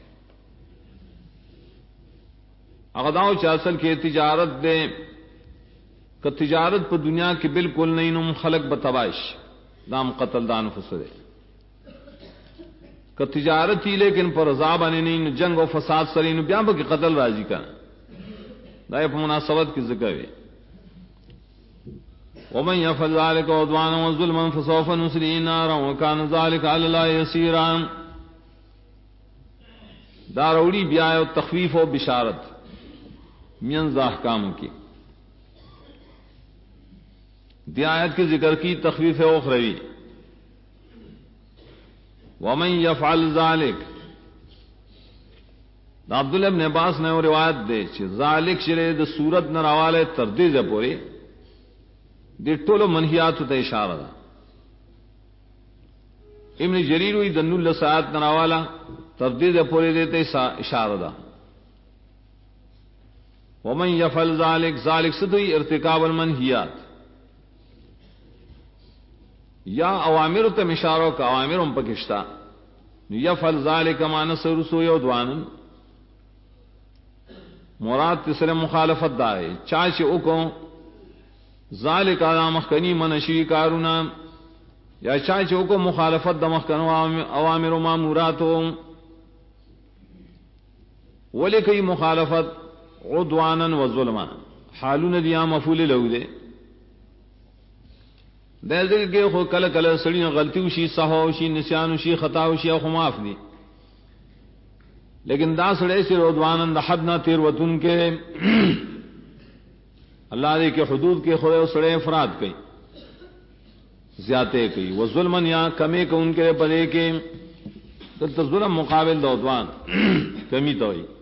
اغداؤ چاصل کے تجارت دے کہ تجارت پر دنیا کی بالکل نہیں نم خلق بتبائش دام قتل دان فسدے کہ تجارت ہی لیکن پر عذاب آنے نہیں جنگ و فساد سرین بیاں کی قتل راضی کا دائیں مناسبت کی ذکر ہے ومن يفعل ذلك عدوانا وظلما فسوف نصليه نارا وكان ذلك على الله يسيرا داروڑی بیاہ و تخفیف و بشارت منز احکام کی دی آیت کی ذکر کی تخفیف اخروی ومن يفعل ذلك عبداللہ ابن عباس نے وہ روایت دے چھ ذالک شرے د صورت نراوالے تردید پوری دی ټولو منہیات ته اشاره ده ابن جریر وی دن اللسات نراوالا تردید پوری دیتے اشاره ده ومن يفعل ذلك صدوی ارتکاب المنہیات یا اوامر ته اشارو کا اوامر ہم پکشتا یفعل ذلك ما نصر سو یودوان مراد تسر مخالفت دا ہے چاچے اکو ذالک علام مخکنی منشی کارونا یا چاچے اکو مخالفت دا مخکنو اوامر و ماموراتو ولکی مخالفت عدوانا و ظلما حالون دیا مفول لو دے دے ذکر کے خود کل کل سڑی غلطی وشی سہو وشی نسیان وشی خطا وشی او خماف دی لیکن دا سڑے سے عدوانا دا حد نہ تیر وطن کے اللہ دے کے حدود کے خود سڑے افراد کئی زیادہ کئی وہ ظلمن یا کمی کو ان کے پدے کے تو ظلم مقابل دا عدوان کمی تو ہی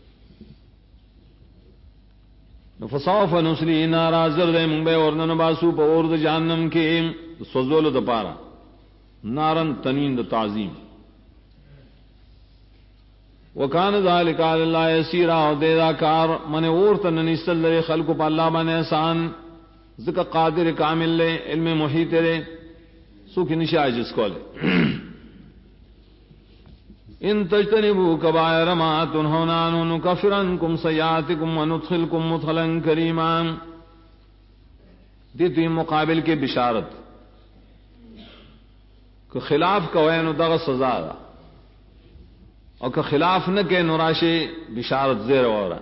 فصوف نسلی نارا زرد منبے ورنن باسو پا ارد جہنم کے سوزول دا پارا نارن تنوین دا تعظیم وکان ذالک علی اللہ یسیرا او دے دا کار من اورت ننسل لے خلق پا اللہ من احسان ذکر قادر کامل لے علم محیط لے سوکھ نشاء جس کو لے ان تجتنبوا کبائر ما تنہون عنہ نکفر عنکم سیئاتکم وندخلکم مدخلا کریما دیتی مقابل کے بشارت کہ خلاف کوئے دغ سزا دا اور کہ خلاف نہ کہ نراشے بشارت زیر وورا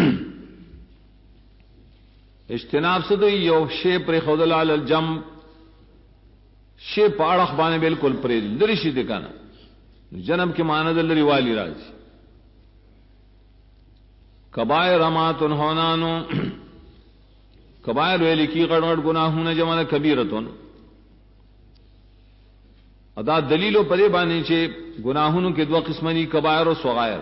اجتناب سے تو یو شے پر خودل علی الجم شے پاڑخ بانے بالکل پریل لرشی دکانا جنب کے معنی دلری والی راج کبائر ما تنہونانو کبائر ویلی کی غڑوڑ گناہون جمال کبیرتون ادا دلیل و پدے بانے چھے گناہوں کے دو قسمنی کبائر و صغائر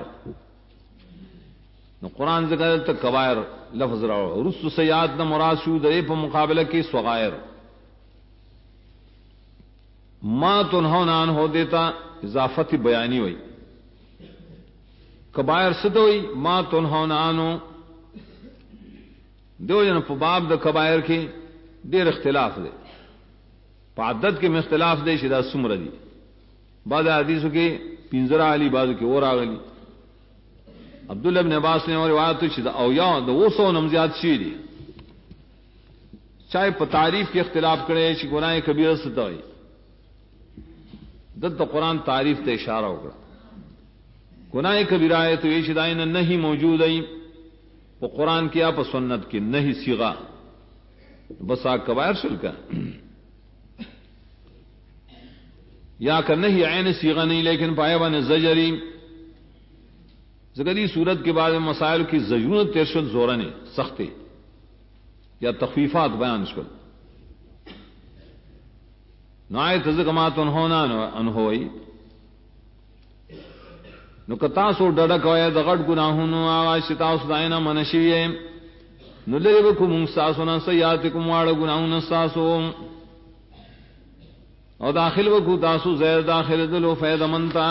نو قرآن ذکر تک کبائر لفظ رہو رس سیاد نہ مراد شو دے پا مقابلہ کے صغائر ما تنہون عنہ ہو دیتا اضافت بیانی ہوئی کبائر ستو ہوئی ما تنہون عنہ دو جن باب دا کبائر کی دیر اختلاف دے عدد کے میں اختلاف دے شدہ سمر دی بعض حدیثوں کے پنزرہ علی بعض کے اور آگلی عبداللہ ابن عباس نے اور روایت شدہ او یا دو وہ سو نمزیاد شیدی چاہے پا تعریف کے اختلاف کرے چی گناہ کبیرہ ستا ہوئی دد تو قرآن تعریف تے اشارہ ہوگا گناہ کبیرہ ہے تو یہ شدائن نہیں موجود ہے وہ قرآن کیا پا سنت کی نہیں سیغا بسا کبائر شلکا یا کہ نہیں عین سیغہ نہیں لیکن پائے بان زجری زگری صورت کے بعد مسائل کی زجرون ترشد زورنے سختے یا تخفیفات بیان شکل نائے تزکمات انہونا انہوئی نو کتاسو ڈڑک ہوئے دغٹ گناہونو آغاز شتاس دائنا منشیئے نو لربکم انساسونا سیاتکم واڑ گناہون استاسو اور داخل وکو تاسو زیر داخل دلو فید منتا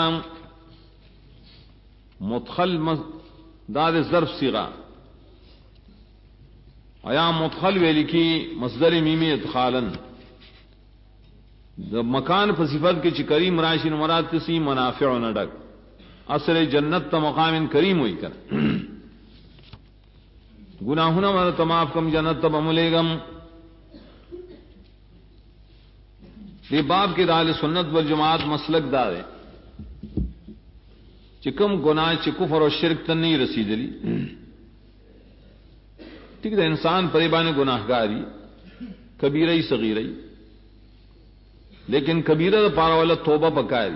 مدخل داد ظرف صیغہ ایا مدخل ویلی کی مصدر میمی ادخالا مکان پر صفت کے چی کریم راشن مراد کسی منافع نڈک اصل جنت تا مقام کریم ہوئی کر گناہنا من تماف کم جنت تب ملےگم. یہ باب کے دال سنت والجماعت مسلک دار ہے چکم گناہ چ کفر اور شرک تن نہیں رسیدلی. ٹھیک ہے انسان پریبان گناہ گاری کبیرئی صغیرئی لیکن کبیرہ پارا والا توبہ پکائے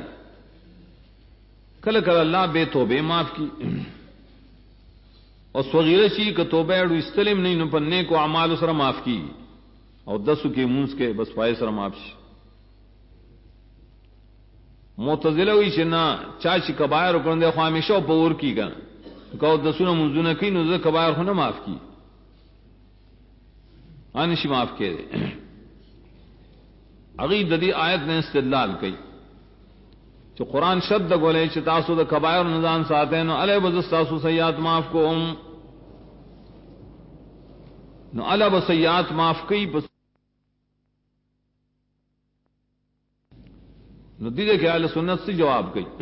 کل کل اللہ بے توبے معاف کی اور صغیرہ چی کہ توبہ اڑو استلم نہیں نو پنے کو اعمال سر معاف کی اور 10 کے منس کے بس پائے سر معاف شي. معتزلہ وی چنا چاچی کبائر کړه د خو همیشه په ور کی گا کو 10 منځونه کین نو کبائر خو نه معاف کی انشي معاف کړي. اغي د دې آیت نے استدلال کړي چې قران شد غولې چې تاسو د کبائر نزان ساتئ نو الی بز تاسو سیئات معاف کوم نو الی بز سیئات معاف کړي. نو دیدے کہ اہل سنت سے جواب کئی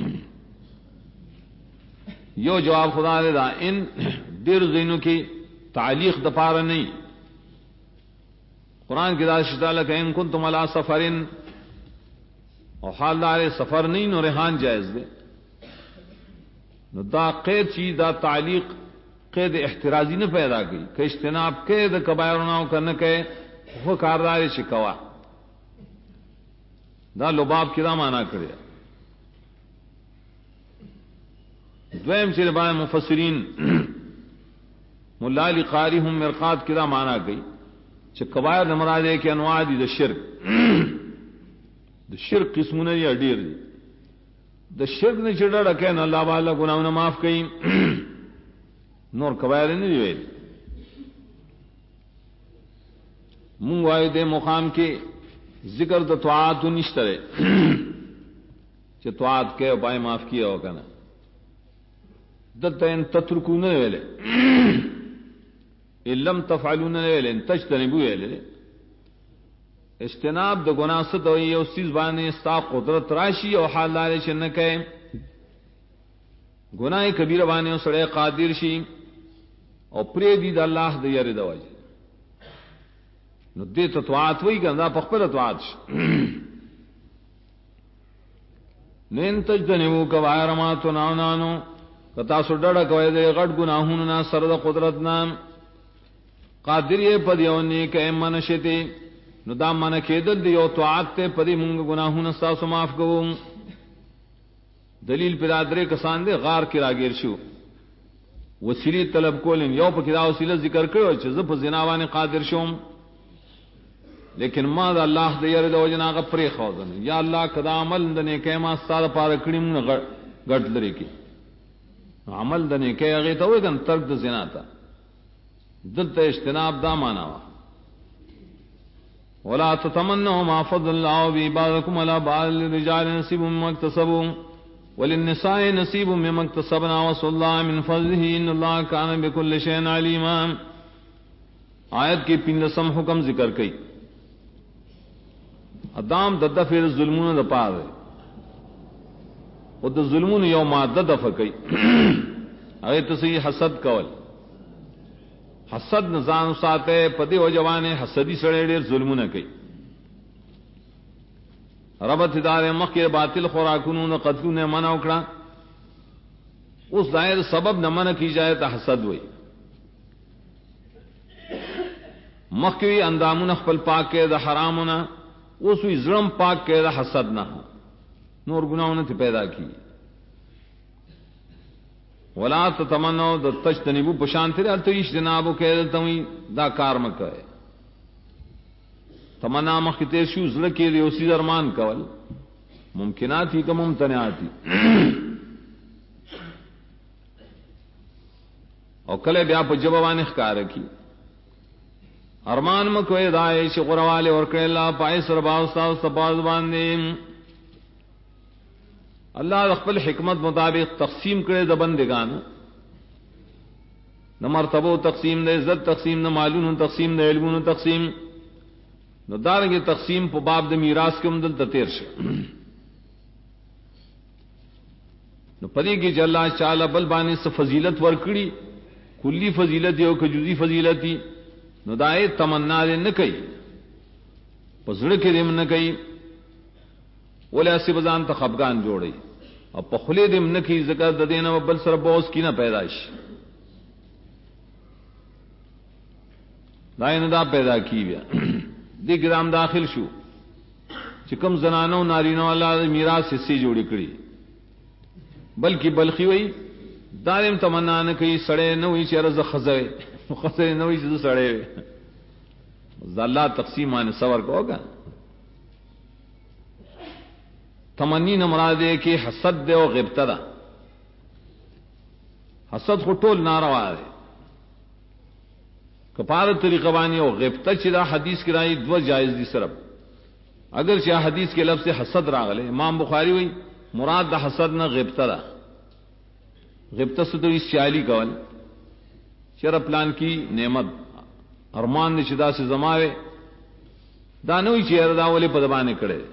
یو جواب خدا دے دا ان دیر زینوں کی تعلیق دپارا نہیں قرآن کی داد شتالہ کہ ان کنتم علی سفرن اور حال دار سفر نہیں نو ریحان جائز دے نو دا قید چیز دا تعلیق قید احترازی نہ پیدا کی کہ اجتناب قید کبائر ناو کرنے کے وہ کاردار شکوا دا لباب کی دا مانا کرے. دویم چیز بائے مفسرین ملالی قاری ہم مرقات کی دا مانا گئی چھ کبائر نمراد ہے کہ انواع دی دا شرک دا شرک قسمون دی اڈیر دی دا شرک نے چڑا رکھے نا اللہ بالا گناہونا معاف کئی نور کبائر نہیں دیوئے منگو آئے دے مقام کے ذکر تو طاعت نشترے کہ طاعت کے پائے معاف کیا ہو کنا دلتا ان تترکون ویلے ان لم تفعلون ویلے ان تجتنبو ویلے اجتناب دا گناہ ست ہوئی اس چیز بانے استا قدرت راشی اور حال دارے چنکے گناہ کبیر بانے اسڑے قادر شی اور پریدی دا اللہ دا یرد واجی نو دې تطوعات وی کندا په خپل تطوعات نن تجنبو کبائر ما تنانو کتا سډړه کوي دې غټ ګناهونو نه سره د قدرت نام قادر یې پدیونی کې منشته نو دا من کېدل دی او طاعت ته پدی مونږ ګناهونو تاسو معاف کوو. دلیل پر ادرې کسان دې غار کې راګیر شو وسیله طلب کولین یو په کې دا وسیله ذکر کړو چې زه په زنا باندې قادر شوم لیکن ما دا اللہ دے یار دو جنا غفری خوزن یا اللہ کدا عمل دنے کہ ما سارا پار کڑیم گٹ لری کی عمل دنے کہ اگے تو گن ترک د زنا تا دل تے اجتناب دا مانا وا ولا تتمنوا ما فضل الله بعضكم على بعض للرجال نصيب مما اكتسبوا وللنساء نصيب مما اكتسبنا وصلى الله من فضله ان الله كان بكل شيء عليما. آیت کی 15 حکم ذکر کئی ادام ددہ پھر ظلمون دا پا دے او دا ظلمون یو مادہ دفع کئی اگر تسی حسد کول حسد نزان ساتے پدی و جوانے حسدی سڑے دیر ظلمون کئی ربط دار مخیر باطل خوراکنون قتلون منع اکڑا اس دائر سبب نہ منع کی جائے تا حسد ہوئی مخیوی اندامون اخپل پاک کے دا حرامونا اس وی زرم پاک کے دا حسد نہ نور گناہوں نے پیدا کی ولا تتمنوا دا تجتنبو پشان تیرے تو اجتنابو کہہ دیتا ہوں دا کار مکہ ہے تمنا مخیطیر شو زرکی دے اسی درمان کول ممکنات ہی کا ممتنعات ہی اور کلے بیا پا جبوان اخکار کی ارمان مکوئے دائے چھ غروالے ورکڑے اللہ پائے سرباو استاو سپاز باندے اللہ رخبل حکمت مطابق تقسیم کرے دا بندگان نہ مرتبہ تقسیم دے عزت تقسیم نہ معلوم تقسیم نہ علم تقسیم نہ دارنگے تقسیم پا باب دا میراث کے مدل تطیر شا نہ پدی کی جلہ چالا بل بانے سے فضیلت ورکڑی کلی فضیلت او کہ جزئی فضیلتی نو دای تمنا دې نه کوي پزړه کې دې نه کوي ولا سی بزان ته خفغان جوړي او په خله دې نه کوي زکات د دینه بل سره بوس کی نه پیدا شي دای نه دا پیدا کی بیا دې ګرام داخل شو چې کوم زنانو نارینو الله میراث حصے جوړی کړی بلکې بلخی وای دائم تمنا نه کوي سړی نه وي چې رزق خزوي خزوي نه وي چې سړی زلا تقسیمان صبر کوګا تمنی نه مراد ہے کہ حسد دے او غیبت دا حسد خو ټول ناروا دی کفاره طریقه باندې او غیبت چې دا حدیث کې راځي دو جائز دي صرف اگر چې حدیث کې لفظ حسد راغله امام بخاری وی مراد د حسد نه غیبت دا غیبت ستوي سیالی کول چر پلان کی نعمت ارمان نشدا سے زماوي دا نوې چیر دا ولې په دبانې کړي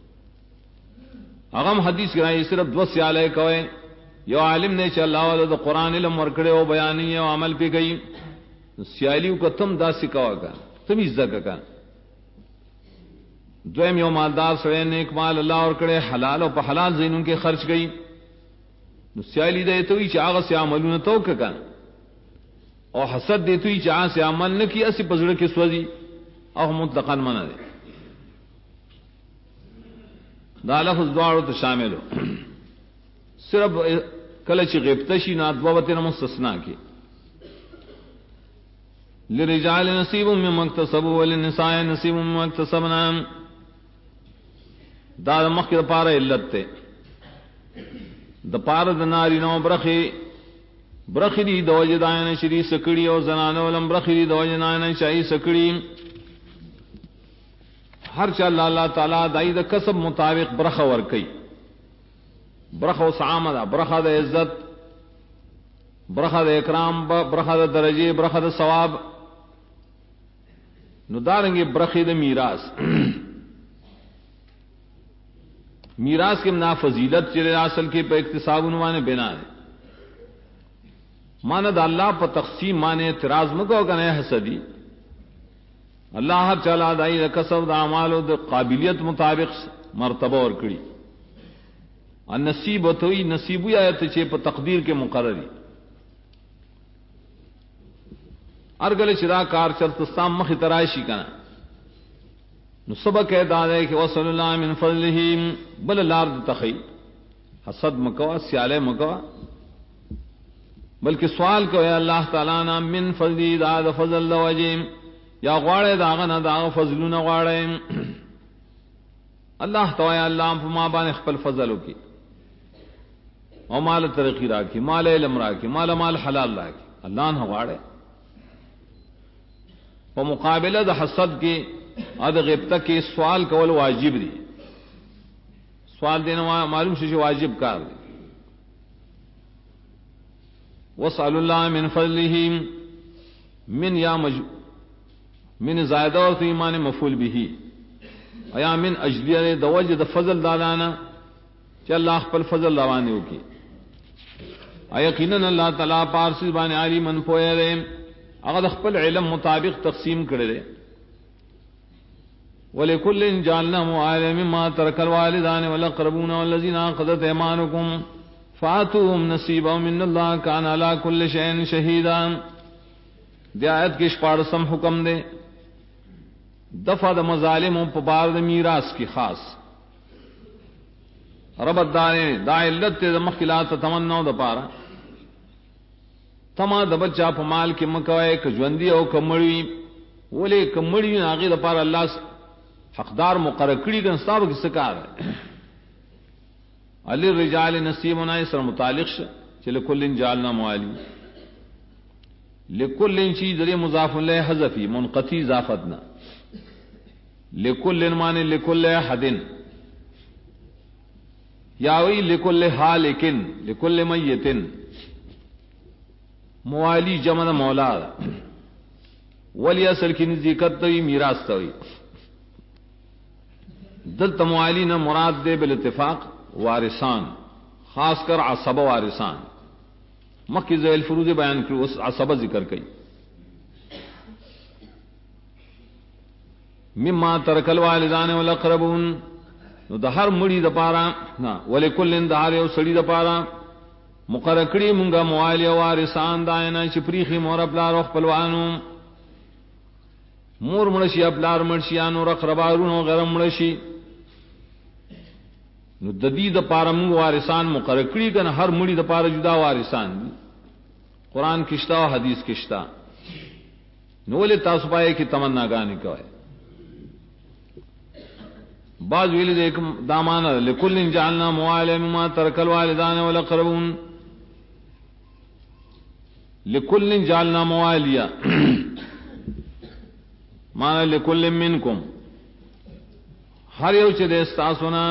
اغم حدیث کې راځي صرف دو سیاله کوي یو عالم نے چې الله والا د قران علم ورکړي او بیانې او عمل پی گئی سیالیو کو تم دا سکاوګه تم عزت کا دویم یو مالدار سره نیک مال الله ورکړي حلال او په حلال زینون کې خرج کړي نو سیالی دې ته وی چې هغه سي عملونه توک کړه او حسد دې ته وی چې هغه سي عمل نه کی اسی پزړه کې سوځي او مطلقاً منع ده دا لفظ دواړو ته شامل صرف کله چې غیبت شي نه دوته نه مستثنا کی للرجال نصیب مما اکتسبوا وللنساء نصیب مما اکتسبنا دا مخکې لپاره علت ته د پاره د ناری نو برخی دی د وجه داینه شری سکړی او زنانه ولم برخی دی د وجه داینه شای سکړی ہر چا اللہ تعالی دای د کسب مطابق برخه ور کوي برخه او سعامه برخه د عزت برخه د اکرام برخه د درجه برخه د ثواب نو دارنګي برخه د میراث میراث کے منا فضیلت چرے اصل کے پہ اکتساب عنوان بنا ہے ماند اللہ پر تقسیم مانے اعتراض مکو کہ نہیں حسدی اللہ ہر چلا دائی کسب دا اعمال و دا قابلیت مطابق مرتبہ اور کڑی ان نصیب توئی نصیب یا تے پر تقدیر کے مقرری ارگل چرا کار چرتستام مخ ترائشی کنا نو سبق ہے دادے کہ وصل اللہ من فضلہ بل لارد تخی حسد مکوا سیالے مکوا بلکہ سوال کو ہے اللہ تعالیٰ نا من فضلی داد فضل لوجیم یا غواڑے داغنا داغ فضلون غواڑے اللہ تعالی اللہ فما بان اخپل فضلو کی او مال ترقی راکی مال علم راکی مال حلال راکی اللہ نہ غواڑے و مقابلہ دا حسد کی اد غیبت کے سوال کول واجب دی سوال دینا معلوم سے واجب کار دی وصل اللہ من فضلہ من یا من زائدہ اور ایمان مفعول به ایا من اجلیہ دوج د فضل دالانا کہ اللہ خپل فضل روانه کی یقینا اللہ تعالی پارسی باندې علی من پوهه ده هغه خپل علم مطابق تقسیم کړي ولكل جعلنا مواليا مما ترك الوالدان والاقربون والذين عقدت ايمانكم فاتوهم نصيبا من الله كان على كل شيء شهيدا دی آیت کے شپارسم حکم دے دفع دا مظالم پا بار دا میراث کی خاص ربط دارے دا علت دا مخلات تمنو دا پارا تما دا بچہ پا مال کی مکوئے کجوندی او کمڑی ولی کمڑی ناغی دا پارا اللہ حقدار مقرکڑی کن صاحب کی سکار ہے علی الرجال نصیبنا اس را متعلق چلے کلن جعلنا موالی لکل چیز در مضاف اللہ حذفی منقطی اضافتنا لکل معنی لکل حد یاوی لکل حالکن لکل میتن موالی جمع مولا ولی اصل کی نزدیکت توی میراث توی دلت موالی نہ مراد دے بالاتفاق وارثان خاص کر عصبہ وارثان مخی ذیل فروض بیان کرو اس عصبہ ذکر کئی مما ترک الوالدان والاقربون نو د هر مړي د پارا نا ولکل د هر یو سړي د پارا مقرکړي مونږه موالی وارثان داینا چې پریخي مور خپل خپلوانو مور مرشی خپلار مرشیانو رقربارونو غرم مرشی نو د دې د پارا مونږ وارثان مقرکړي کنه هر مړي د پارا جدا وارثان دي قرآن کشتا و حدیث کشتا نو ولې تاسو پای کی تمنا غانی کوي بعض ویل دې کوم دامان لکل جعلنا موالیا مما ترک الوالدان والاقربون لکل جعلنا موالیا مانا لکل منکم ہر یو چې د استاسونا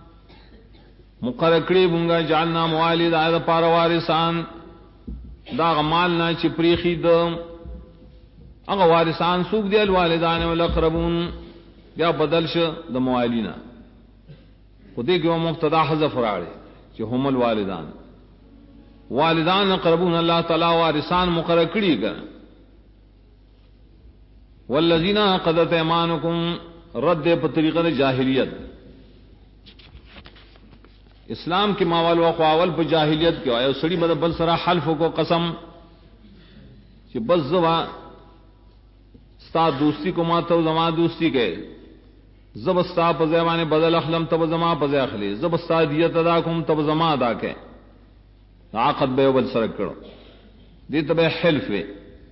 مقرکړي مونږه جعلنا موالیا د پار وارثان دا غمال نه چې پریخي د هغه وارثان سوق دی الوالدان والاقربون یا بدل شو د موالینا خدای کې مبتدا حذف راړي چې هم الوالدان والدان اقربون الله تعالی وارثان مقرر کړي ګر والذین قضت ایمانکم رد په طریقه جاهلیت اسلام کے ماول و خواول په جاہلیت کې آیا سړی مده بل سره حلف کو قسم چې بس زوا ستا دوستی کو ماته زما دوستی کې زبستا په ځوانه بدل اخلم تب زما په ځای اخلي زبستا دیت ادا کوم تب زما ادا کې عقد به بل سره کړو دې ته حلف وي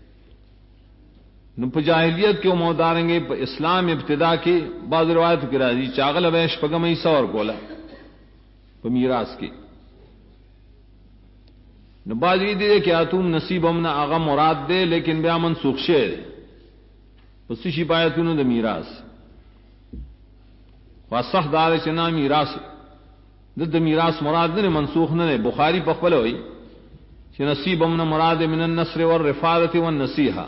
نو په جاہلیت کې مودارنګي په اسلام ابتدا کې بعض روایت کې راځي چاغل به شپګمې سور کولا په میراث کې نو باجی دې کې اتون نصیب امنا هغه مراد ده لیکن بیا منسوخ شه پس شي پایتونو د میراث واصح دار چې نا میراث د میراث مراد نه منسوخ نه بخاری په خپل وایي چې نصیب امنا مراد من النصر والرفاده والنصيحه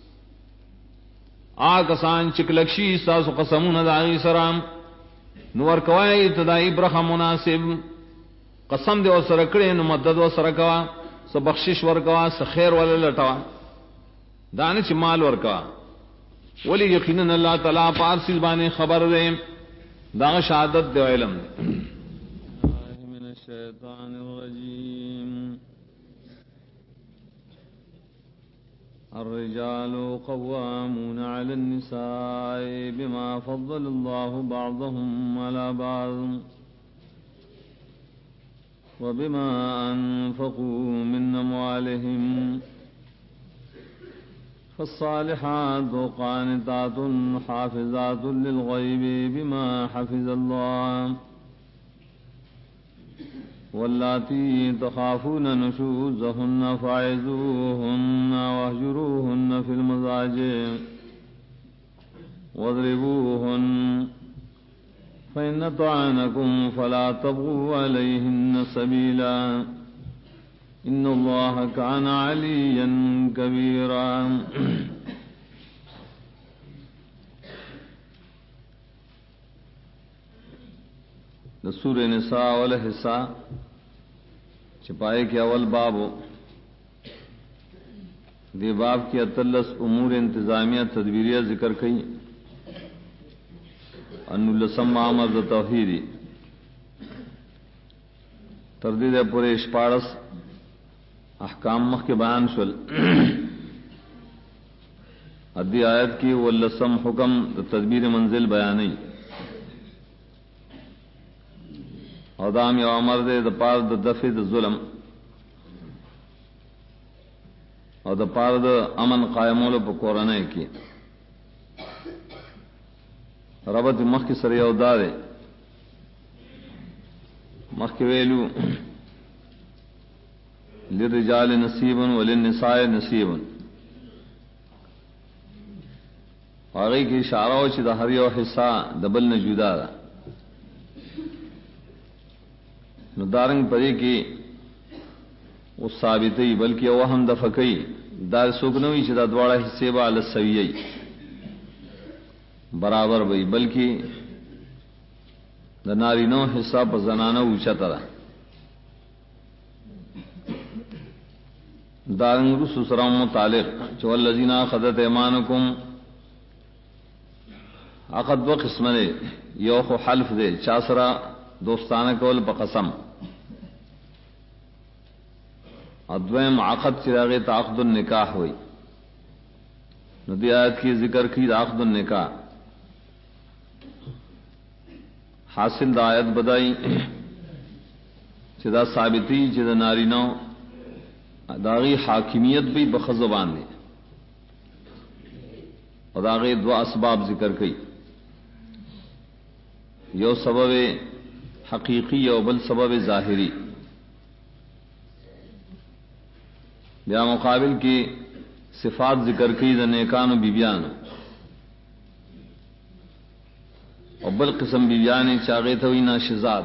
کسان چې کلکشي تاسو قسمونه د سلام نور کوي ابتدائی برخه مناسب قسم دې او سره کړې نو مدد او سره کوا سو بخشش ورکوا سو خیر ول لټوا دانه چې مال ورکوا ولی یقینا الله تعالی پارسی باندې خبر ده دا شهادت دی علم من الشیطان الرجیم الرجال قوامون على النساء بما فضل الله بعضهم على بعض وبما أنفقوا من أموالهم فالصالحات قانتات حافظات للغيب بما حفظ الله واللاتي تخافون نشوزهن فاعظوهن واهجروهن في المضاجع واضربوهن فإن طعنكم فلا تبغوا عليهن سبيلا إن الله كان عليا كبيرا سورہ نساء والا حصہ چھپائے کے اول باب دی باب کی اطلس امور انتظامیہ تدبیریہ ذکر کئی انو لسم آمد توحیدی تردید پورے اشپارس احکام مخ کے بیان شل ادی آیت کی واللسم حکم تدبیر منزل بیانی او دام یو امر دے د پار د دفع د ظلم او د پار د امن قائمولو په قرانه کې ربط مخ کی سره یو دار مخ کې ویلو للرجال نصیب وللنساء نصیب هغه کې اشاره او چې د هر یو حصہ د بل نه جدا ده نو دارنگ پدی کی او ثابتی بلکہ او هم د فقئی دار سوکنوی چې دا دواړه حصے به ال سویی برابر وي بلکہ د نارینو حصہ په زنانه اوچته ده دارنگ سسرم متعلق جو الذین اخذت ایمانکم عقد و قسم دے یو خو حلف دے چاسرا دوستانہ کول بقسم ادویم عقد چراغ تعقد النکاح ہوئی ندی آیت کی ذکر کی عقد النکاح حاصل دا آیت بدائی چدا ثابتی چدا نارینو داغی حاکمیت بھی بخزبان دے اور داغی دو اسباب ذکر کی یو سبب حقیقی و بل سبب ظاہری بیا مقابل کی صفات ذکر کی دا نیکان و بیبیان اور بل قسم بیبیان چاغے توی ناشزاد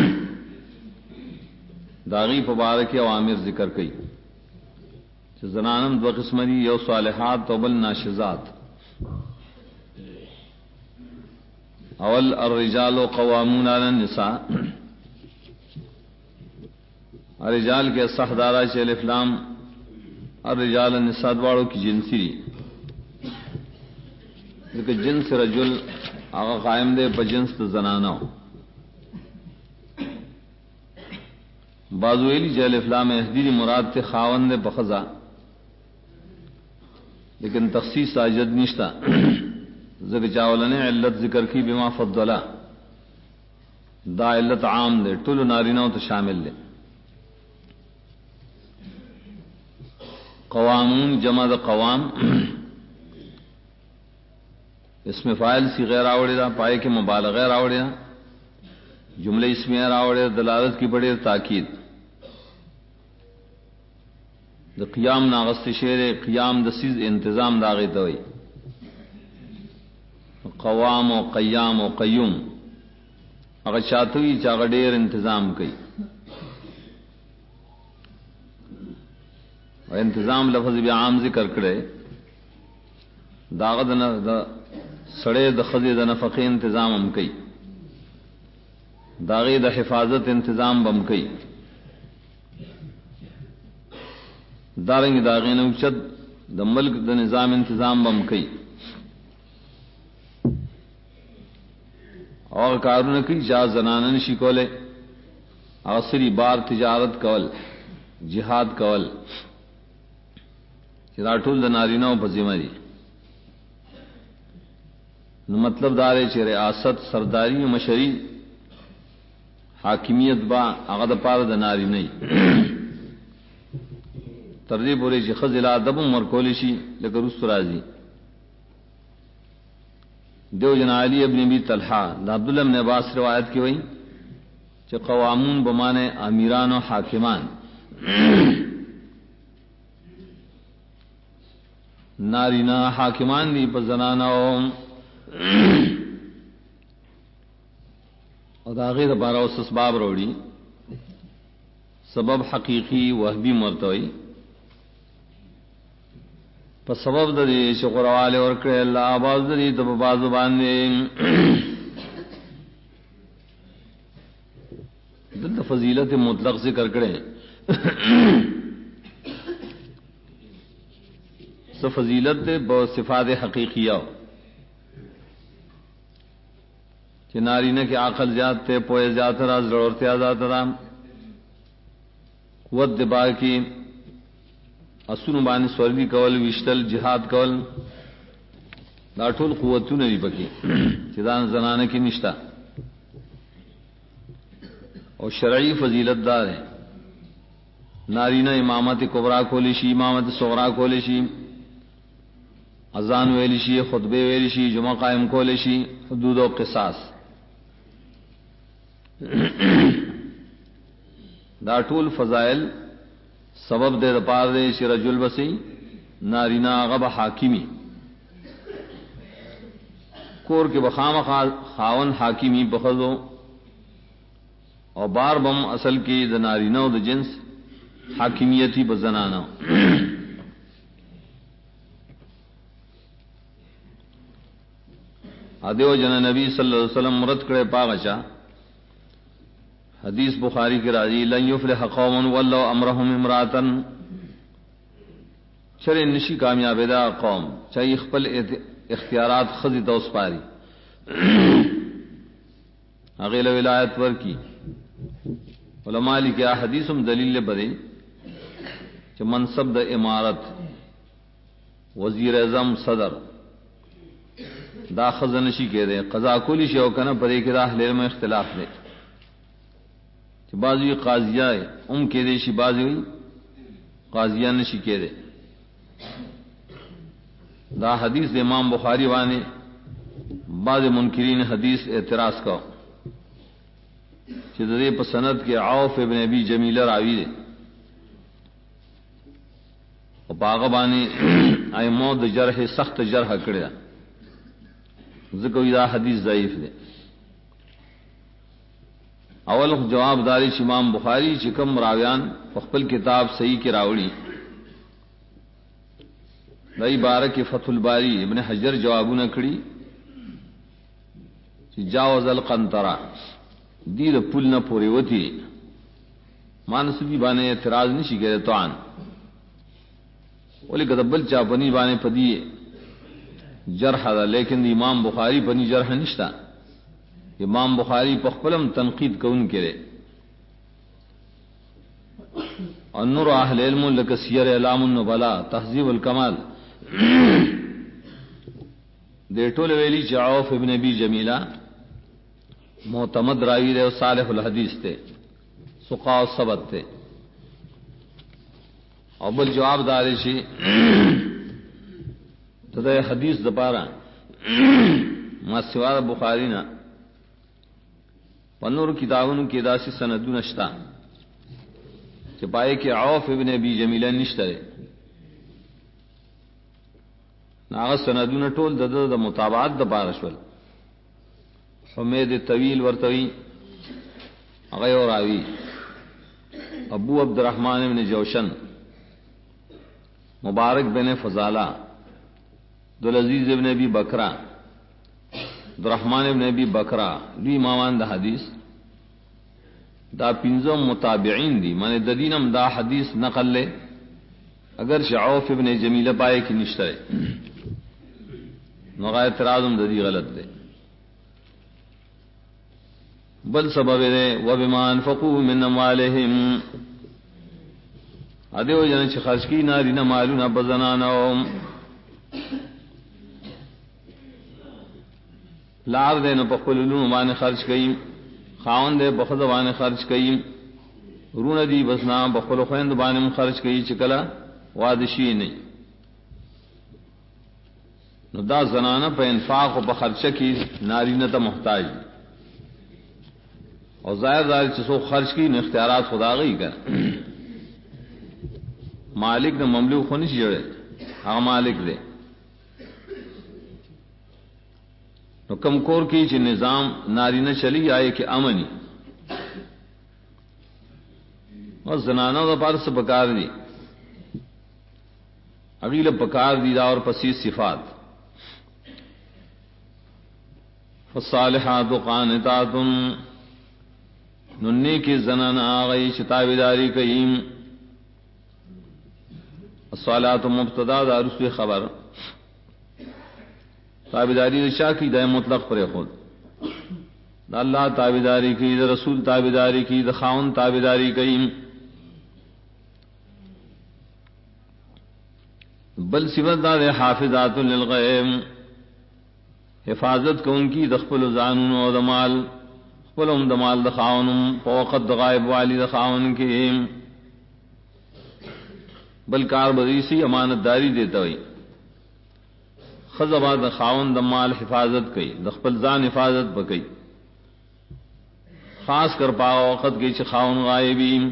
داغی پبارک اوامر ذکر کی زنانم دو قسم دی یو صالحات و بل ناشزات اول الرجال قوامون علی النساء الرجال کے صح دارا چل افلام الرجال النساء دواروں کی جنسی دی لیکن جنس رجل آغا قائم دے پا جنس زنانہ بازویلی چل افلام احدیدی مراد تے خاون دے بخزا لیکن تخصیص آجد نشتا ذکر چاولنے علت ذکر کی بما فضلہ دا علت عام دے طول نارینوں تو شامل دے قوامون جمع دا قوام اس میں فائل سی غیر آوڑی دا پائے کے مبالغہ راوڑی دا جملہ اسمیہ راوڑی دا دلالت کی بڑی تاکید دا قیام ناغست شیر قیام دا سیز انتظام داغی دوئی قوام و قیام و قیوم اگر چاہتوی چاہ دیر انتظام کئی اور انتظام لفظ بھی عام ذکر کرے داغد دا سڑے دا خزی دا نفقی انتظام ہم کئی داغی دا حفاظت انتظام بم کئی دارنگ داغی نوچد دا ملک دا نظام انتظام بم کئی اور کارون کی جا زنانن شی کولے آسری بار تجارت کول جہاد کول چرا ٹول دا نارینہ و پزیمہ دی نو مطلب دارے چھ ریاست سرداری و مشری حاکمیت با اغد پار دا ناری نہیں ترجیح بولے چھ خز الادب مرکولی شی لکر رست رازی دیو جن علی ابن ابی طلحہ دا عبداللہ ابن عباس روایت کی وئی چھ قوامون بمانے امیران و حاکمان نارینا حاکمان دی پا زنانا اور دا غیر بارا اس اسباب روڑی سبب حقیقی وحبی مرتوی پا سبب دا دی شکر والے ورکڑے اللہ آباز دا دی تب بازو باندے دل فضیلت مطلق ذکر کرے سو فضیلت دے با صفات حقیقیہ کہ نارینہ کی عقل زیاد تے پوئے زیاد را ضرورت آزاد را قوت دبا کی اسن بان سوردی کول وشتل جہاد کول دا ټول قوتونه دی پکې چې دا زنانه کې نشتا اور شرعی فضیلت دار ہے نارینہ امامت کبرا کولی شی امامت صغرا کولی شی اذان ویلی شی خطبے ویلی شی جمعہ قائم کولی شی حدود و قصاص دا ټول فضائل سبب دے پار دے چې رجل بسی نارینا غب حاکمی کور کے بخام خاون حاکمی بخذو اور بار بم اصل کی د نارینہ و د جنس حاکمیتی بزنانا ادیو جن نبی صلی اللہ علیہ وسلم مرد کرے پاغچا حدیث بخاری کی راضی لن یفلح قوم ولو امرهم امراتا چرے نشی کامیاب دا قوم چاہیے خپل اختیارات خزی دوس پاری اغیل ولایت ور کی علماء لی کیا حدیثم دلیل بدے کہ منصب دا امارت وزیر اعظم صدر دا خزنشی کے دے قضا کولی شوکنا پدے کے دا اہل علم اختلاف دے کہ بعضی قاضیہ کے دے شی بعضی قاضیہ نشی کے دے دا حدیث دے امام بخاری وانے بعض منکرین حدیث اعتراض کا کہ دے پسند کے عوف ابن ابی جمیلہ راوی دے اور باغبانی ایمو د جرح سخت جرح کړی ذکر دا حدیث ضعیف دے اول جواب داری امام بخاری چکم راویان خپل کتاب صحیح کی راوڑی دای بارک فتح الباری ابن حجر جوابو نکڑی جاوز القنطرہ دید پل نہ پوری وتی مانسبی بانے اعتراض نشی کرے توان ولی کدبل چا پنی بانے پدی جرح دا لیکن دی امام بخاری پنی جرح نشتا امام بخاری پخپلم تنقید کون کرے انور اہل علم لک سیر اعلام النبلا تہذیب الکمال دے ٹول ویلی عوف ابن ابی جمیلہ معتمد راوی دے صالح الحدیث تے سقا و ثبت تے اول جواب دارے شی تدے حدیث دپارا ما سوار بخاری نا پنور کتابوں کی داسی سندو نشتا کہ پائے کہ عوف ابن ابی جمیلہ نشترے ناغ سندو نٹول دا مطابعات دپارا شول حمید طویل ورطوی غیر راوی ابو عبد الرحمن بن جوشن مبارک بن فضالہ عبدالعزیز ابن ابی بکرہ عبدالرحمن ابن ابی بکرہ دی مامان دا حدیث دا پنزم متابعین دی مانے ددینم دا حدیث نقل لے اگر عوف ابن جمیلہ پائے کی نشترے نغا اعتراضم ددی غلط دے بل سبب دے وبما انفقوا من اموالهم ادیو جن چ خرچ کی ناری نہ مالونا بزنانو لار دے نہ پخللو مان خرچ کئ خاون دے بخزوان خرچ کئ رون دی بسنا بخلو خوند بانم خرچ کئ چکلا وادشی نہیں نو دا زنانہ پہ انفاق و بخرچ کی ناری نہ تا محتاج اور ظاہر ظاہر چسو خرچ کی نو اختیارات خدا گئی کر مالک نے مملوک ہونی چاہیے ہاں مالک دے نو کم کور کی چی نظام ناری نہ چلی آئے کہ امنی اور زنانہ دا پار سے پکار دی اگیل پکار دی دا اور پسیس صفات فالصالحات قانتات ننی کی زنان آغئی چتاویداری کئیم الصالحات مبتدا دا رسول خبر تابیداری شاہ کی دائم مطلق پر خود دا اللہ تابیداری کی دا رسول تابیداری کی دا خاون تابیداری کئیم بل صفت دا دے حافظات للغیب حفاظت کو ان کی دخپل زانون و دمال خپلهم دمال دخاونم فوقت غائب والی دخاون کی بل کار بدیسی امانت داری دیتا ہوئی خزبا دخاون دمال حفاظت کی دخپل زان حفاظت بکی خاص کر پا وقت کی چخاون غائبیم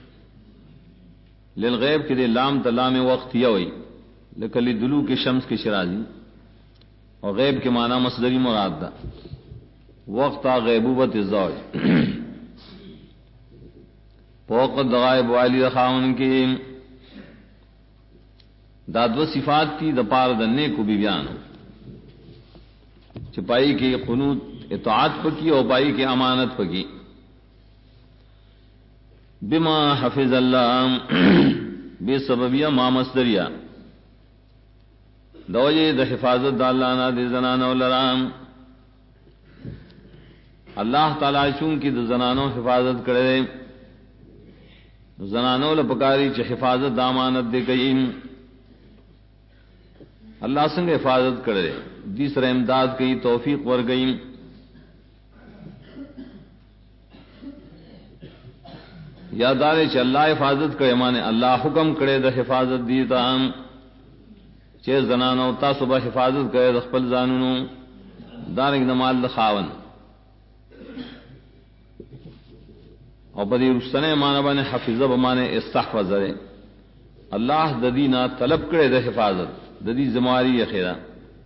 للغیب کے دے لام تلام وقت یا ہوئی لکلی دلو کے شمس کے شرازی اور غیب کے معنی مصدری مراد دا وقت غیبوبت الزوج فوقت غائب والی خاون کی دادو صفات کی دپار دنے کو بھی بیان چپائی کی قنوت اطاعت پکی اور پائی کی امانت پکی بما حفظ اللہ بے سببیہ ما مصدریہ دوجه د حفاظت د الله نه د زنانو لرام الله تعالی چون کی د زنانو حفاظت کړي زنانو له پکاري چې حفاظت د امانت دی کوي اللہ سنگ حفاظت کرے دی سر امداد کی توفیق ور گئی یادارے چ اللہ حفاظت کرے مانے اللہ حکم کرے د حفاظت دی تام چ زنانو تاسو به حفاظت کرے د خپل ځانونو دارنګ د مال د خاون او په دې رسنه معنی باندې حفظه به معنی استحفظ اللہ د دینه طلب کرے د حفاظت ددی زماری اخیرا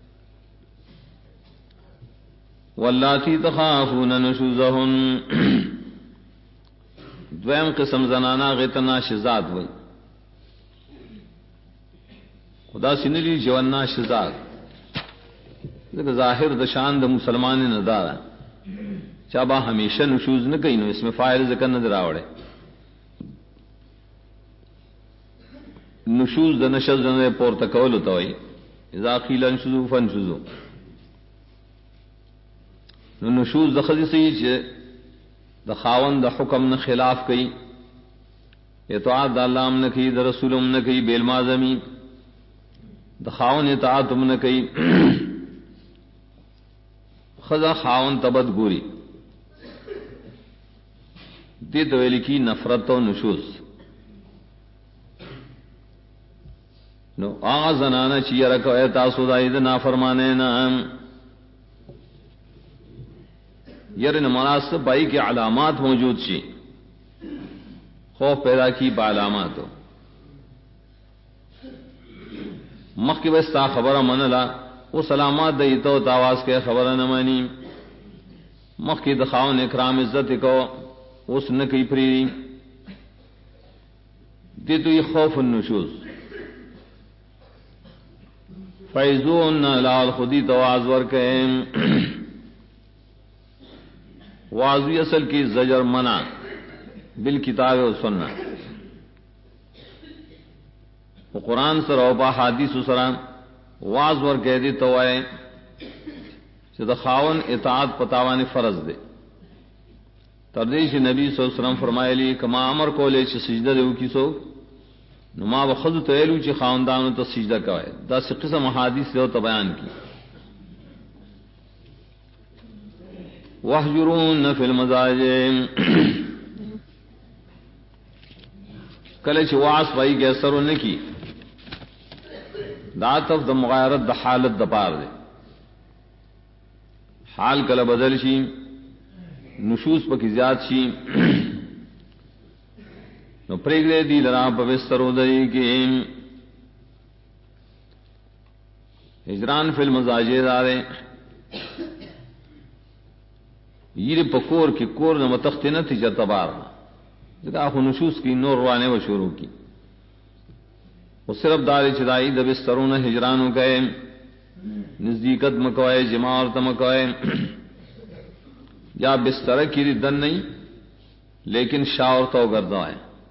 واللاتی تخافون نشوزهن دویم قسم زنانا غیتنا شزاد وی خدا سنلی جوانا شزاد لیکن ظاہر دشان د مسلمان ندارا چابا ہمیشہ نشوز نہ کئی نو اس میں فائل ذکر نظر آوڑے نشوز د نشز نه پورته کول توي اذا قيل انشزوا فانشزوا نو نشوز د خدي سي چې د خاوند د حکم نه خلاف کوي اطاعت د الله نه کوي د رسول نه کوي بیل مازمي د خاوند اطاعت نه کوي خدا خاوند تبد ګوري دې د ویل کی نفرت او نشوز نو آغا زنانا چی رکو اے تاسو دائی دا نافرمانے نام یرن مناسب بائی کے علامات موجود چی خوف پیدا کی با علاماتو مخ کی بستا خبر منلا وہ سلامات دئی تو تاواز کے خبر نمانی مخ کی دخاون اکرام عزت کو اس نکی پری دی تو یہ خوف النشوز فیضون لال خودی تو آزور کے واضوی اصل کی زجر منع بالکتاب و سنہ قرآن سر اوپا حدیث سرا واز ور کہہ دی تو آئے کہ خاون اطاعت پتاوان فرض دے تردیش نبی صلی اللہ علیہ وسلم فرمائے لی کما امر کو لے چھ سجدہ دیو کی سو نما بخذ تیلو چی خاندانو تا سجدہ کوئے دا سی قسم حادیث لے تو بیان کی وحجرون فی المزاجم کلے چی واس بھائی کے اثرو نکی دا عطف دا مغایرت دا حالت دا پار دے حال کل بدل شی نشوز پکی زیاد شی نو پریگرے دی لرا پوسترو دئی کہ ہجران فی المزاجے دارے یہ پکور کی کور نہ متختی نہ تھی جتبار جگہ خو نشوز کی نور روانے و شروع کی وہ صرف داری چدائی دبستروں نے ہجرانوں گئے نزدیکت مکوئے جماعت مکوئے یا بستر کی دن نہیں لیکن شاور تو گردائے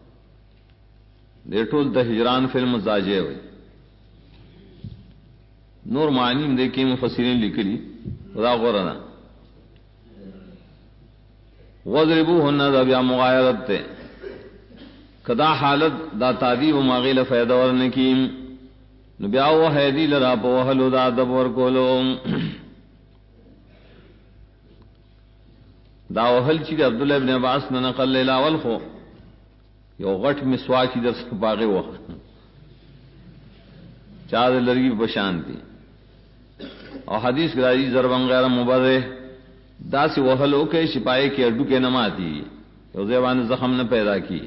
دیٹول د ہجران فلم زاجے ہوئی نور معنی دیکھی مفسرین لکلی خدا غورنا وضربوهن دا بیا مغایرت تے کدا حالت دا تعدیب و ماغیل فیدہ ورنکیم نبیا و حیدی لرا پا وحلو دا دبور کولو دا وحل چی عبداللہ ابن عباس نے نقل لیلاول خو یو غٹ مسواکی در سے باغی وقت چاہ لرگی بشان تھی اور حدیث گراجی ضربن غیر مبرح دا سی وحلو کے شپائے کی اڈو کے نماتی یو زیبان زخم نہ پیدا کی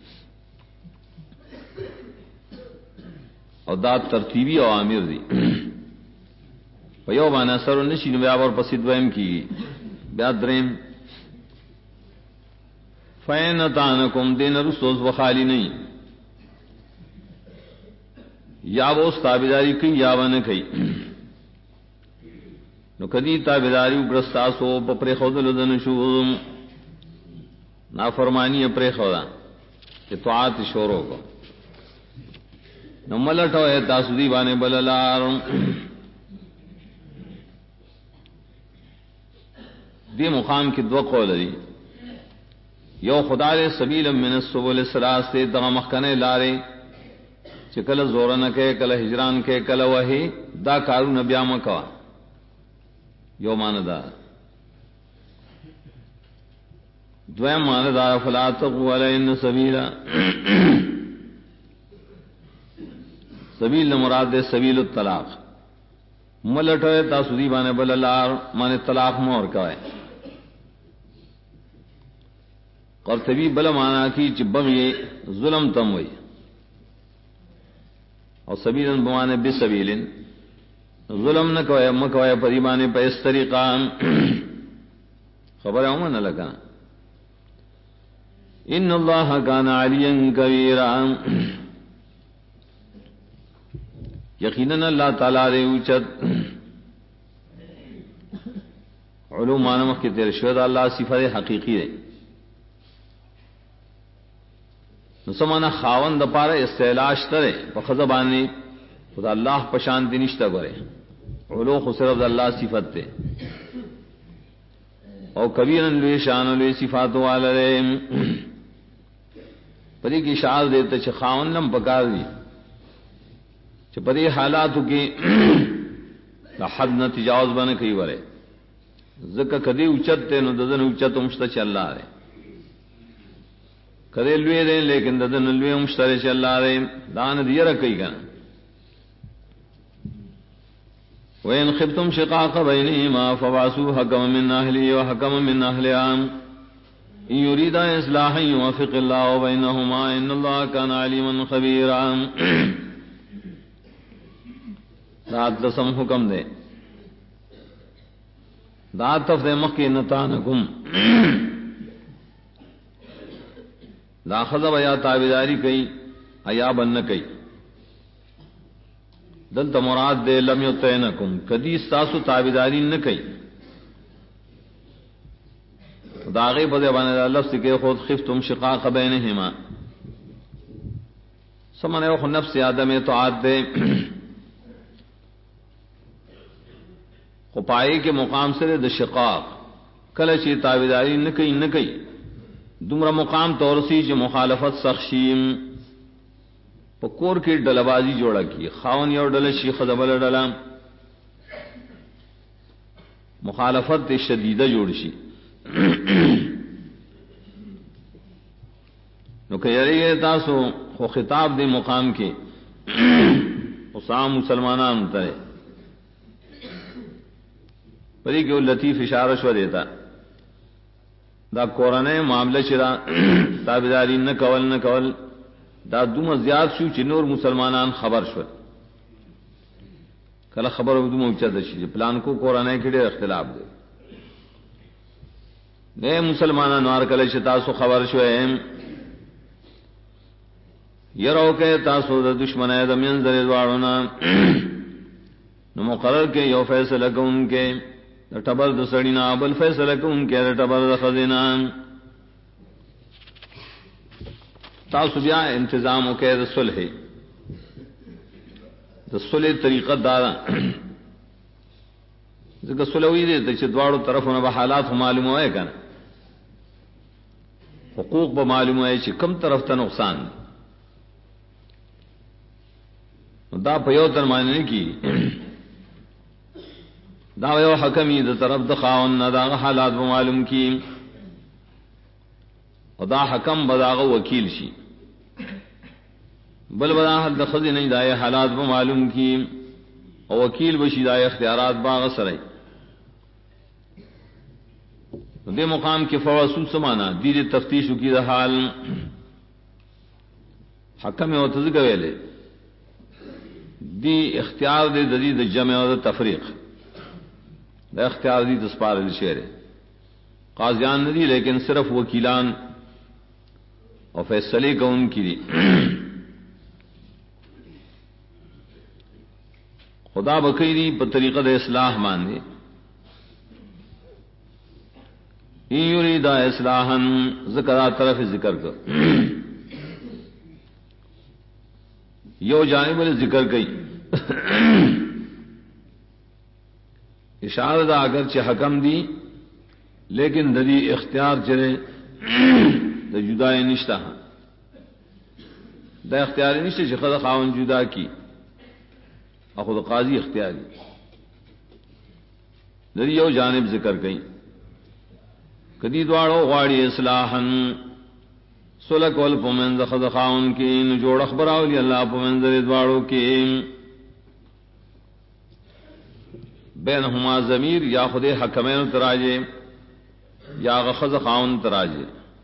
اور دا ترتیبی اوامر دی یو بانا سر نشی نبیاب اور پسید ویم کی بیاد درین فین تانکم دین رسوز وخالی نہیں یا وہ اس تابداری کی یا وہ نہ کئی نو کدی تابداری اگرستاسو پپر خود لدنشوم نافرمانی اپر خدا اطاعت شوروں کو نو ملټو تاسو دی باندې بللار دی مقام کی دو قول دی یو خدا دے سبیل من السبل الثلاث سے دغه مخکنه لارې چې کله زور نه کې کله هجران کې کله وਹੀ دا کارونه بیا مکوا یو مان دا دویم مان دا فلا تقوا لئن سبیلا سبیل مراد دے سبیل الطلاق ملټه تاسو دی باندې بللار معنی طلاق مور کوي قرطبی بل مانا کی چې بغي ظلم تم وي او سبیلن بمانے بسبیلن ظلم نہ کوي مکوي پریمانے په اس طریقہ خبر اومن لگا ان الله كان عليا كبيرا یقینا اللہ تعالی دے اوچت علوم مانمخ کی تیر شہد اللہ صفت حقیقی ہے نسمانا خاون د پاره استعلاش ترے فخذبانی خدا اللہ پشانتی نشتا کرے علو خو صرف اللہ صفت تے او کبیرن لوی شان لوی صفات والے پری کی اشارت دیتے چھ خاون لم پکار دی چھ پری حالاتو کی حد نہ تجاوز بنے کئی ورے زکا کدی اوچت تے نو ددن اوچت مشتا چھ اللہ رے کدے لوی دے لیکن ددن لوی مشترے چھ اللہ رے دان دیر کئی کنا وَإِنْ خِفْتُمْ شِقَاقَ بَيْنِهِمَا فَبَعْثُوا حَكَمًا مِّنْ أَهْلِهِ وَحَكَمًا مِّنْ أَهْلِهَا إِنْ يُرِيدَا إِصْلَاحًا يُوَفِّقِ اللَّهُ بَيْنَهُمَا إِنَّ اللَّهَ كَانَ عَلِيمًا خَبِيرًا رات لسم حکم دے دات تف دے مخی نتانکم دا خضب یا تابداری کئی ایا بن کئی دلت مراد دے لم یطعنکم کدی استاسو تابداری نہ کئی داغی بدے بانے لفظ کے خود خفتم شقاق بینہما سمنے وہ نفس آدم اطاعت دے خپائی کے مقام سے د شقاق کلچی تابداری نہ کئی دمرا مقام تورسی جو مخالفت سخشیم پکور کی ڈلبازی جوڑا کی خاون یو ڈل شی خدبل ڈلا مخالفت شدیدہ جوڑ شی نو کہ یری تاسو خو خطاب دے مقام کے اسام مسلمانان ترے پری کہ لطیف اشارہ شو دیتا دا قرآن معاملہ چرا تابداری نہ کول دا دوم زیاد شو چې نور مسلمانان خبر شو کله خبر دوم اوچت شي پلان کو قرآن کې ډېر اختلاف دی نه مسلمانان نور کله چې تاسو خبر شوئ یرو کې تاسو د دشمنای د منځ دواړو نو مقرر کې یو فیصله کوونکې د ټبر د سړینا بل فیصله کوونکې د ټبر د خزینه تاسو بیا انتظام وکړئ د صلح طریقہ دارا ځکه صلح وی دي چې دواړو طرفونو به حالات معلومه وای کنه حقوق به معلومه وای چې کم طرف ته نقصان دا په یو تر معنی کی دا یو حکمی د طرف د خاون نه دا حالات به معلوم کی او دا حکم بداغه وکیل شي بل بدا حد خزی نہیں دائے حالات به معلوم کی او وکیل بشی دائے اختیارات باغ سرائی دے مقام کے فواسو سمانا دید تفتیشو کی دا حال حکم او تذکویلے دی اختیار دے دید جمع او دا تفریق دا اختیار دی تسپار الشیر قاضیان ندی لیکن صرف وکیلان اور فیصلے کا ان کی دی خدا بقیری پر طریقہ دے اصلاح ماندے یریدا اصلاحا ذکر طرف ذکر کر یو جانب ذکر گئی اشارہ دا اگرچہ حکم دی لیکن ددی اختیار چلے دا جدائی نشتہ دا اختیاری نشتہ چھ خود خاون جدا کی اور خود قاضی اختیاری ددی یو جانب ذکر گئی کدی دوارو غاڑی اصلاحا سلک والپمنز خود خاون کی نجوڑ اخبراولی اللہ پمنزر دوارو کی بینہما ضمیر یا خود حکمین تراجے یا غخذ خاون تراجے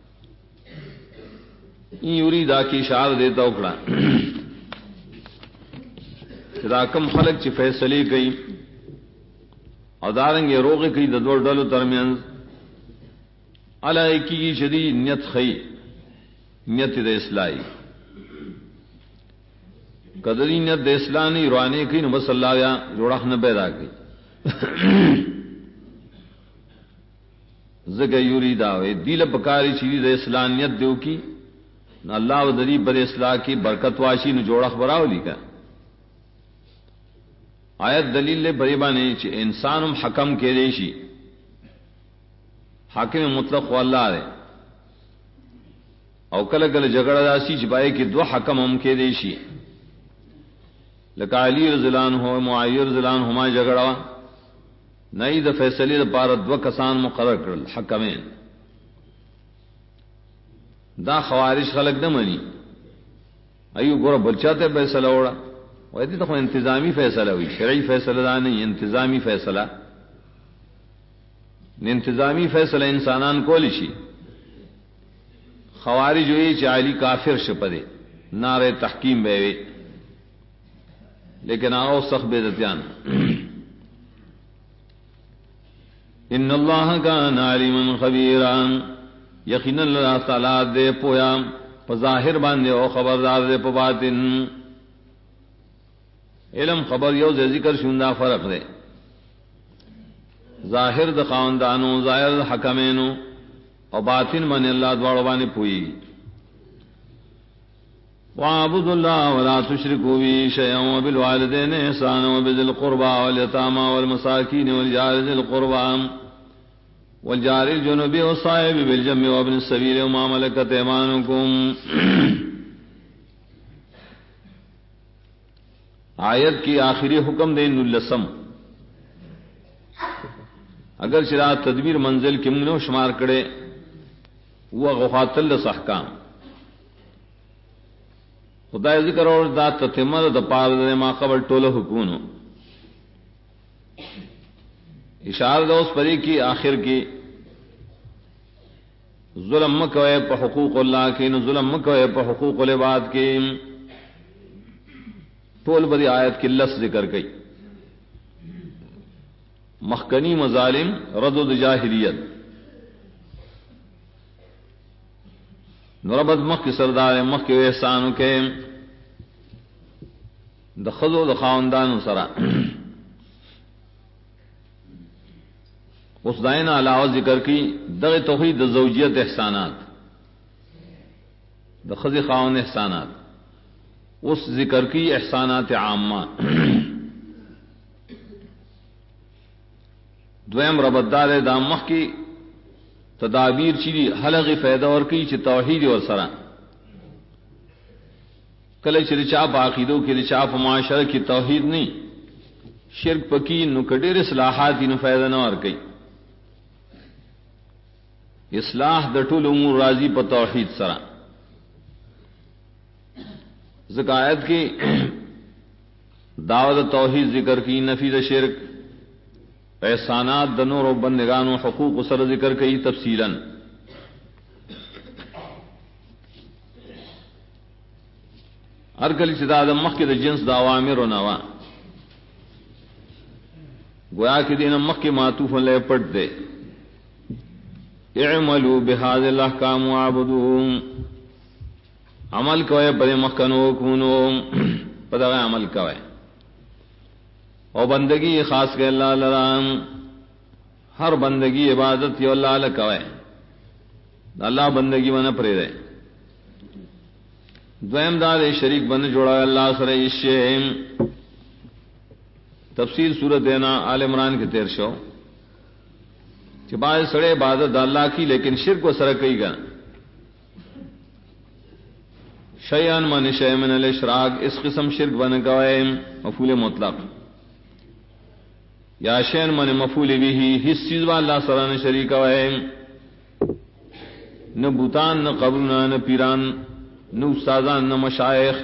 این یوریدا کی اشارہ دیتا اکڑا چدا کم خلق چی فیصلی گئی اور دارنگے روغی کی ددور ڈلو ترمینز علائی کی شدی نیت خی نیت دا اصلاحی قدری نیت دا اصلاحی روانے کی نبس اللہ یا جوڑاخ نہ پیدا کی زگا یوری داوے دیل پکاری چیزی دا اصلاحیت دیو کی نہ اللہ و دری بر اصلاح کی برکت واشی نہ جوڑاخ براو لکھا آیت دلیل لے بریبانے چھ انسانم حکم کے دیشی حاکم مطلق و اللہ رے او کل کل جگڑا داسی چپائے کہ دو حکم ہم کے دیشی لکا علی رضلان ہو معاویہ رضلان ہما جگڑا نئی دا فیصلی دا پارت دو کسان مقرر کرل حکمین دا خوارش خلق نہ منی ایو گورا بلچاتے فیصلہ اوڑا ویدی تو انتظامی فیصلہ ہوئی شرعی فیصلہ دا نہیں انتظامی فیصلہ انتظامی فیصلہ انسانان کو لشی خوارج ہوئی چالی کافر شپدے نعرے تحکیم بیوے لیکن آؤ سخت بیدتیان ان اللہ کان علیما خبیرا یقینا اللہ تعالی دے پویا ظاہر باندے او خبردار دے پا باطن علم خبر یو دے ذکر شندہ فرق دے ظاہر دا خاندانو ظاہر دا حکمینو اور باطن من اللہ دوارو بانے پوئی وَاعْبُدُوا اللَّهَ وَلَا تُشْرِكُوا بِهِ شَيْئًا وَبِالْوَالِدَيْنِ إِحْسَانًا وَبِذِي الْقُرْبَى وَالْيَتَامَى وَالْمَسَاكِينِ وَالْجَارِ ذِي الْقُرْبَى والجار الجنوب والصائب بالجنب وابن السبيل وما ملكت ايمانكم. آیت کی آخری حکم دے نلسم اگر چرا تدبیر منزل کی منو شمار کرے وہ غفاتل احکام خدا ذکر اور ذات تتمر د پار دے ما قبل ٹولو حکم اشارہ دوس پری کی آخر کی ظلم مکوے پہ حقوق اللہ کی نو ظلم مکوے پہ حقوق العباد کی ٹول بری آیت کی لس ذکر گئی مخکنی مظالم ردد جاہلیت نربت مخ کی سردار مخ کے احسان کے دخذ و دخاوندان سرا اس دائن علاوہ ذکر کی دغ توحید زوجیت احسانات دخذ خاون احسانات اس ذکر کی احسانات عامہ دویم ربدار دام مخ کی تدابیر چیری حلق فیدہ اور کی چی توحید اور سرا کل چرچاپ عقیدوں کی رچاپ معاشرہ کی توحید نہیں شرک پکی نکڑیر اصلاحات نو فیدہ نہ اور کئی اصلاح دٹول امور راضی پر توحید سرا زکایت کی دعوت توحید ذکر کی نفی د شرک احسانات دنور و بندگان و حقوق سر ذکر کی تفصیلا ہر کلی صداد مخ کے جنس دا عوامر و نوا گویا کہ دین مخ کے معطوف لے پٹ دے اعملوا بهذه الاحکام وعبدوهم عمل کوئے بڑے مخکنو کونو پدغ عمل کوئے اور بندگی خاص کے اللہ لرام ہر بندگی عبادت یو اللہ لکوئے اللہ بندگی من پرے رہے دویم دار شریک بن جوڑا اللہ سره شیم تفسیر سورۃ آل عمران کے 13 کہ بعض سڑے عبادت اللہ کی لیکن شرک و سره کوي گا شیئن من شیء من الاشراک اس قسم شرک بن گئے مفعول مطلق یا شیئن من مفعول به ہس چیز وا اللہ سره نے شریک ہے نہ بوتان نہ قبرنا نہ پیران نہ استادان نہ مشائخ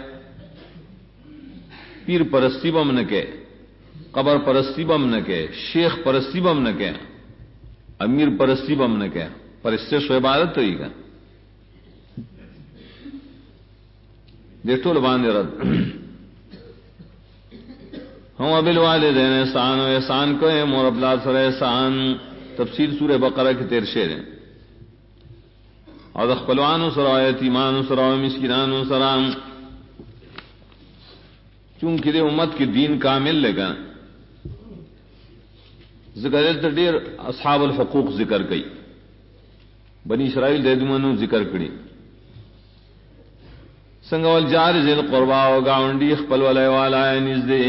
پیر پرستی بم نہ کہ قبر پرستی بم نہ کہ شیخ پرستی بم نہ کہ امیر پرستی بم نہ کہ پر اس سے سو عبادت ہوئی گا دیکھو لبان رد ہم بالوالدین احسان و احسان کو ہے مور ابلاد سر احسان تفسیر سورہ بقرہ کے 13 شعر ہیں اور خپلوان سره یتیمان سره مسکینان سره چونکہ دې امت کې دین کامل لگا ذکر ډېر اصحاب الحقوق ذکر کړي بنی اسرائیل د دمنو ذکر کړي څنګه ول جار ذل قربا او گاونډي خپل ولای والا نږدې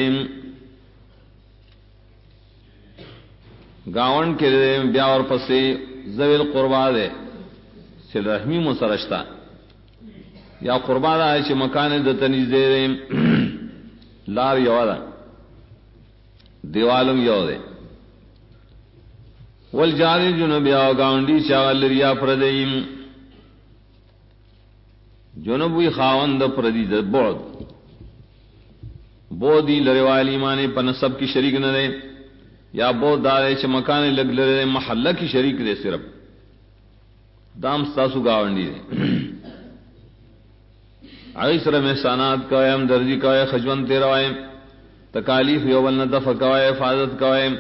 گاون کې بیا اور پسې ذل قربا ده سل رحمی مسرشتا یا قربان ہے چې مکان د تنیز دے لار یو ده دیوالم یو ده والجاری جنوب یا گاونډي چاول ریا پردیم جنوب وی خاوند پردی د بود بودی لریوالی معنی په نسب کی شریک نه ده یا بود دار چې مکان لګ لره محله کی شریک ده صرف دام ستاسو گاونڈی دے عیسر میں سانات قائم درجی قائم خجون تیروائم تکالیف یوبل ندف قائم حفاظت قائم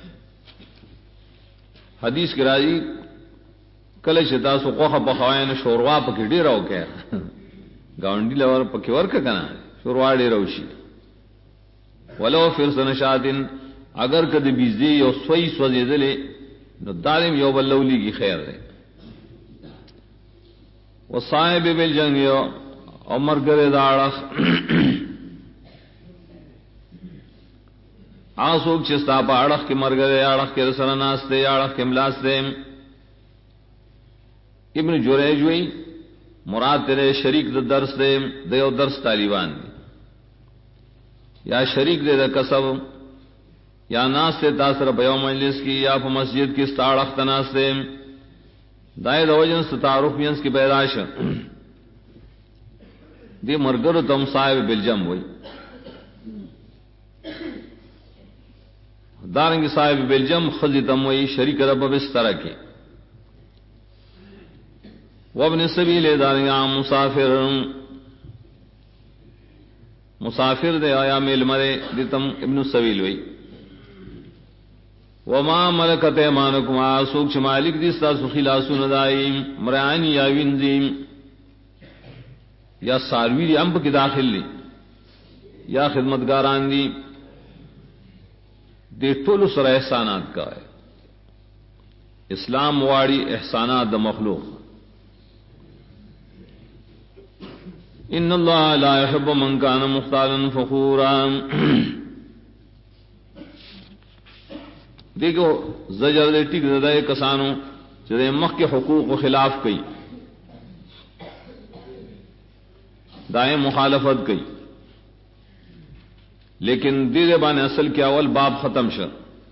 حدیث کی راضی کل شتاسو قوخ پخوائن شوروا پکی ڈی رو کیا گاونڈی لور پکی ورک کنا شوروا ڈی روشی ولو فرس نشاتن اگر کد بیزی یو سوئی سوزی دلے نو دارم یوبل لولی کی خیر دے وصائب بالجنگ عمر گرے داڑخ آسوک چستا پا اڑخ کے مر گرے اڑخ کے رسل ناستے اڑخ کے ملاستے ابن جریج ہوئی مراد تیرے شریک دا درس دے دیو درس طالبان دی یا شریک دے دا کسب یا ناستے تاثر بیو مجلس کی یا پا مسجد کی ستا اڑخ تناستے دائے دوجن ستعارف مینس کی پیدائش دی مرگر تم صاحب بالجم ہوئی دارنگی صاحب بالجم خزی تم ہوئی شریک رب بستر کی وابن سبیل دارنگی عام مسافر دے آیا میل مرے دی تم ابن السبیل ہوئی وما ملکت ایمانکم آسوک چھ مالک دیستا سخلاسو ندائیم مرعانی یا وینزیم یا ساروی دی امپ کی داخل لی یا خدمتگاران دی دے طول سر احسانات کا ہے اسلام واڑی احسانات دا مخلوق ان اللہ لا يحب من کان مختالا فخورا دیکھو زجر دے ٹک دے کسانوں چرے مخ کے حقوق و خلاف کئی دائیں مخالفت کئی لیکن دیدے بانے اصل کے اول باب ختم شد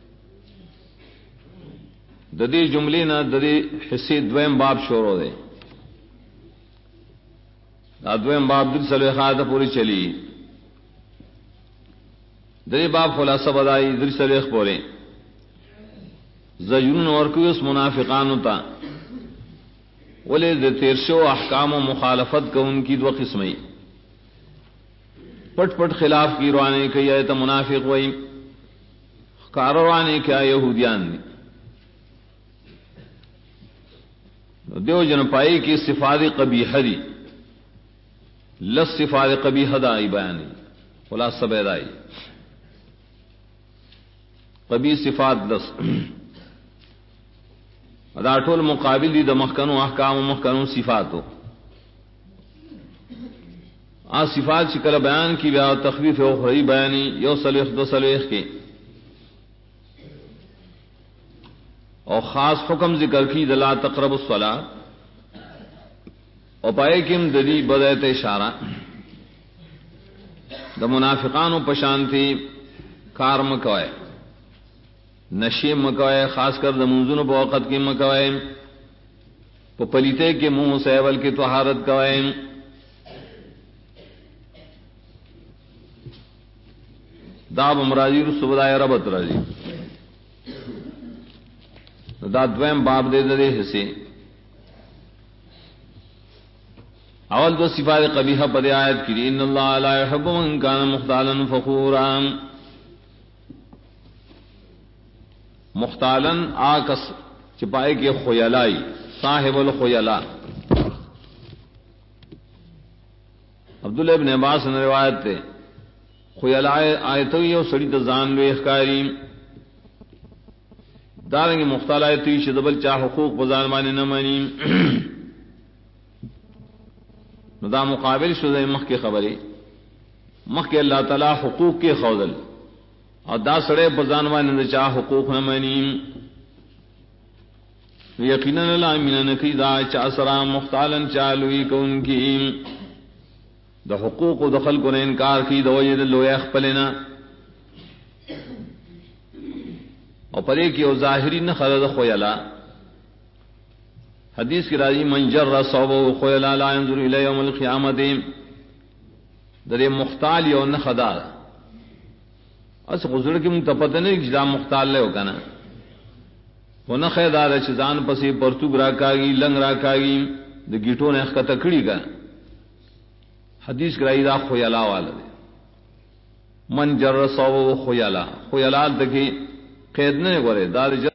ددی جملی نہ ددی حصے دویم باب شروع دے دویم باب دل سلوخات پوری چلی ددی باب خلاصہ بدائی دل سلوخ پورے زجرون اور کوئی اس منافقان ہوتا ولے تیرشو احکام و مخالفت کا ان کی دو قسمیں پٹ پٹ خلاف کی روانے کئی آئے تو منافق وئی کاروانے کیا یہودیان نے دیو جن پائی کی صفات قبیح دی لس صفات قبیح دائی بیانی خلاصہ بیدائی قبیح صفات لس دا ټول مقابل دي د مخکنو احکام او مخکنو صفاتو صفات شکل بیان کی بیا تخفیف اخروی بیانی یو صلیخ دو صلیخ کے اور خاص حکم ذکر کی لا تقرب الصلاۃ اور پائے کم دلی بدایت اشارہ دا منافقان و پشانتی کار مکوائے نشے مکوائے خاص کر دا منزون و وقت کی مکوائے پلیتے کے منہ سیول کی طہارت کوائے داب امراضی رسودائے ربط راضی دا دویم باب دے دے حصے اول دو صفات قبیحہ پدے آیت کی ان اللہ لا يحب من کان مختالا فخورا مختالا آکس چپائے کے خیلائی صاحب الخیلاء عبداللہ ابن عباس نے روایت تے خیلاء آیتوی او سڑی تزان لوی اخکاری دارنگی مختال آیتوی شدبل چاہ حقوق بزان مانے نمانی دا مقابل شدہ مخ کے خبری مخ کے اللہ تعالی حقوق کے خوضل اور دا سڑے بزان مانے دا چاہ حقوق نمانی یقیناً اللہ من نکی دا چاہ سرا مختالا چالوی کون کی دا حقوق و دخل کو نے انکار کی دا وجد لوی اخپلنا اور پرے کی او ظاہری نہ خرد خیلا حدیث کی راضی من جر صوبہ خیلا لا ينظر الی یوم القیامت در مختال یو نہ خدا اس غزر کی متپتہ نہیں جدا مختال لے ہو کنا وہ نہ خیدار چزان پسی پرتوگ راکاگی لنگ راکاگی دا گیٹوں نے اخکا تکڑی کا حدیث کرائی دا خیلا والا دے من جر صوبہ خیلا خیلال تکی قید نہیں گورے دار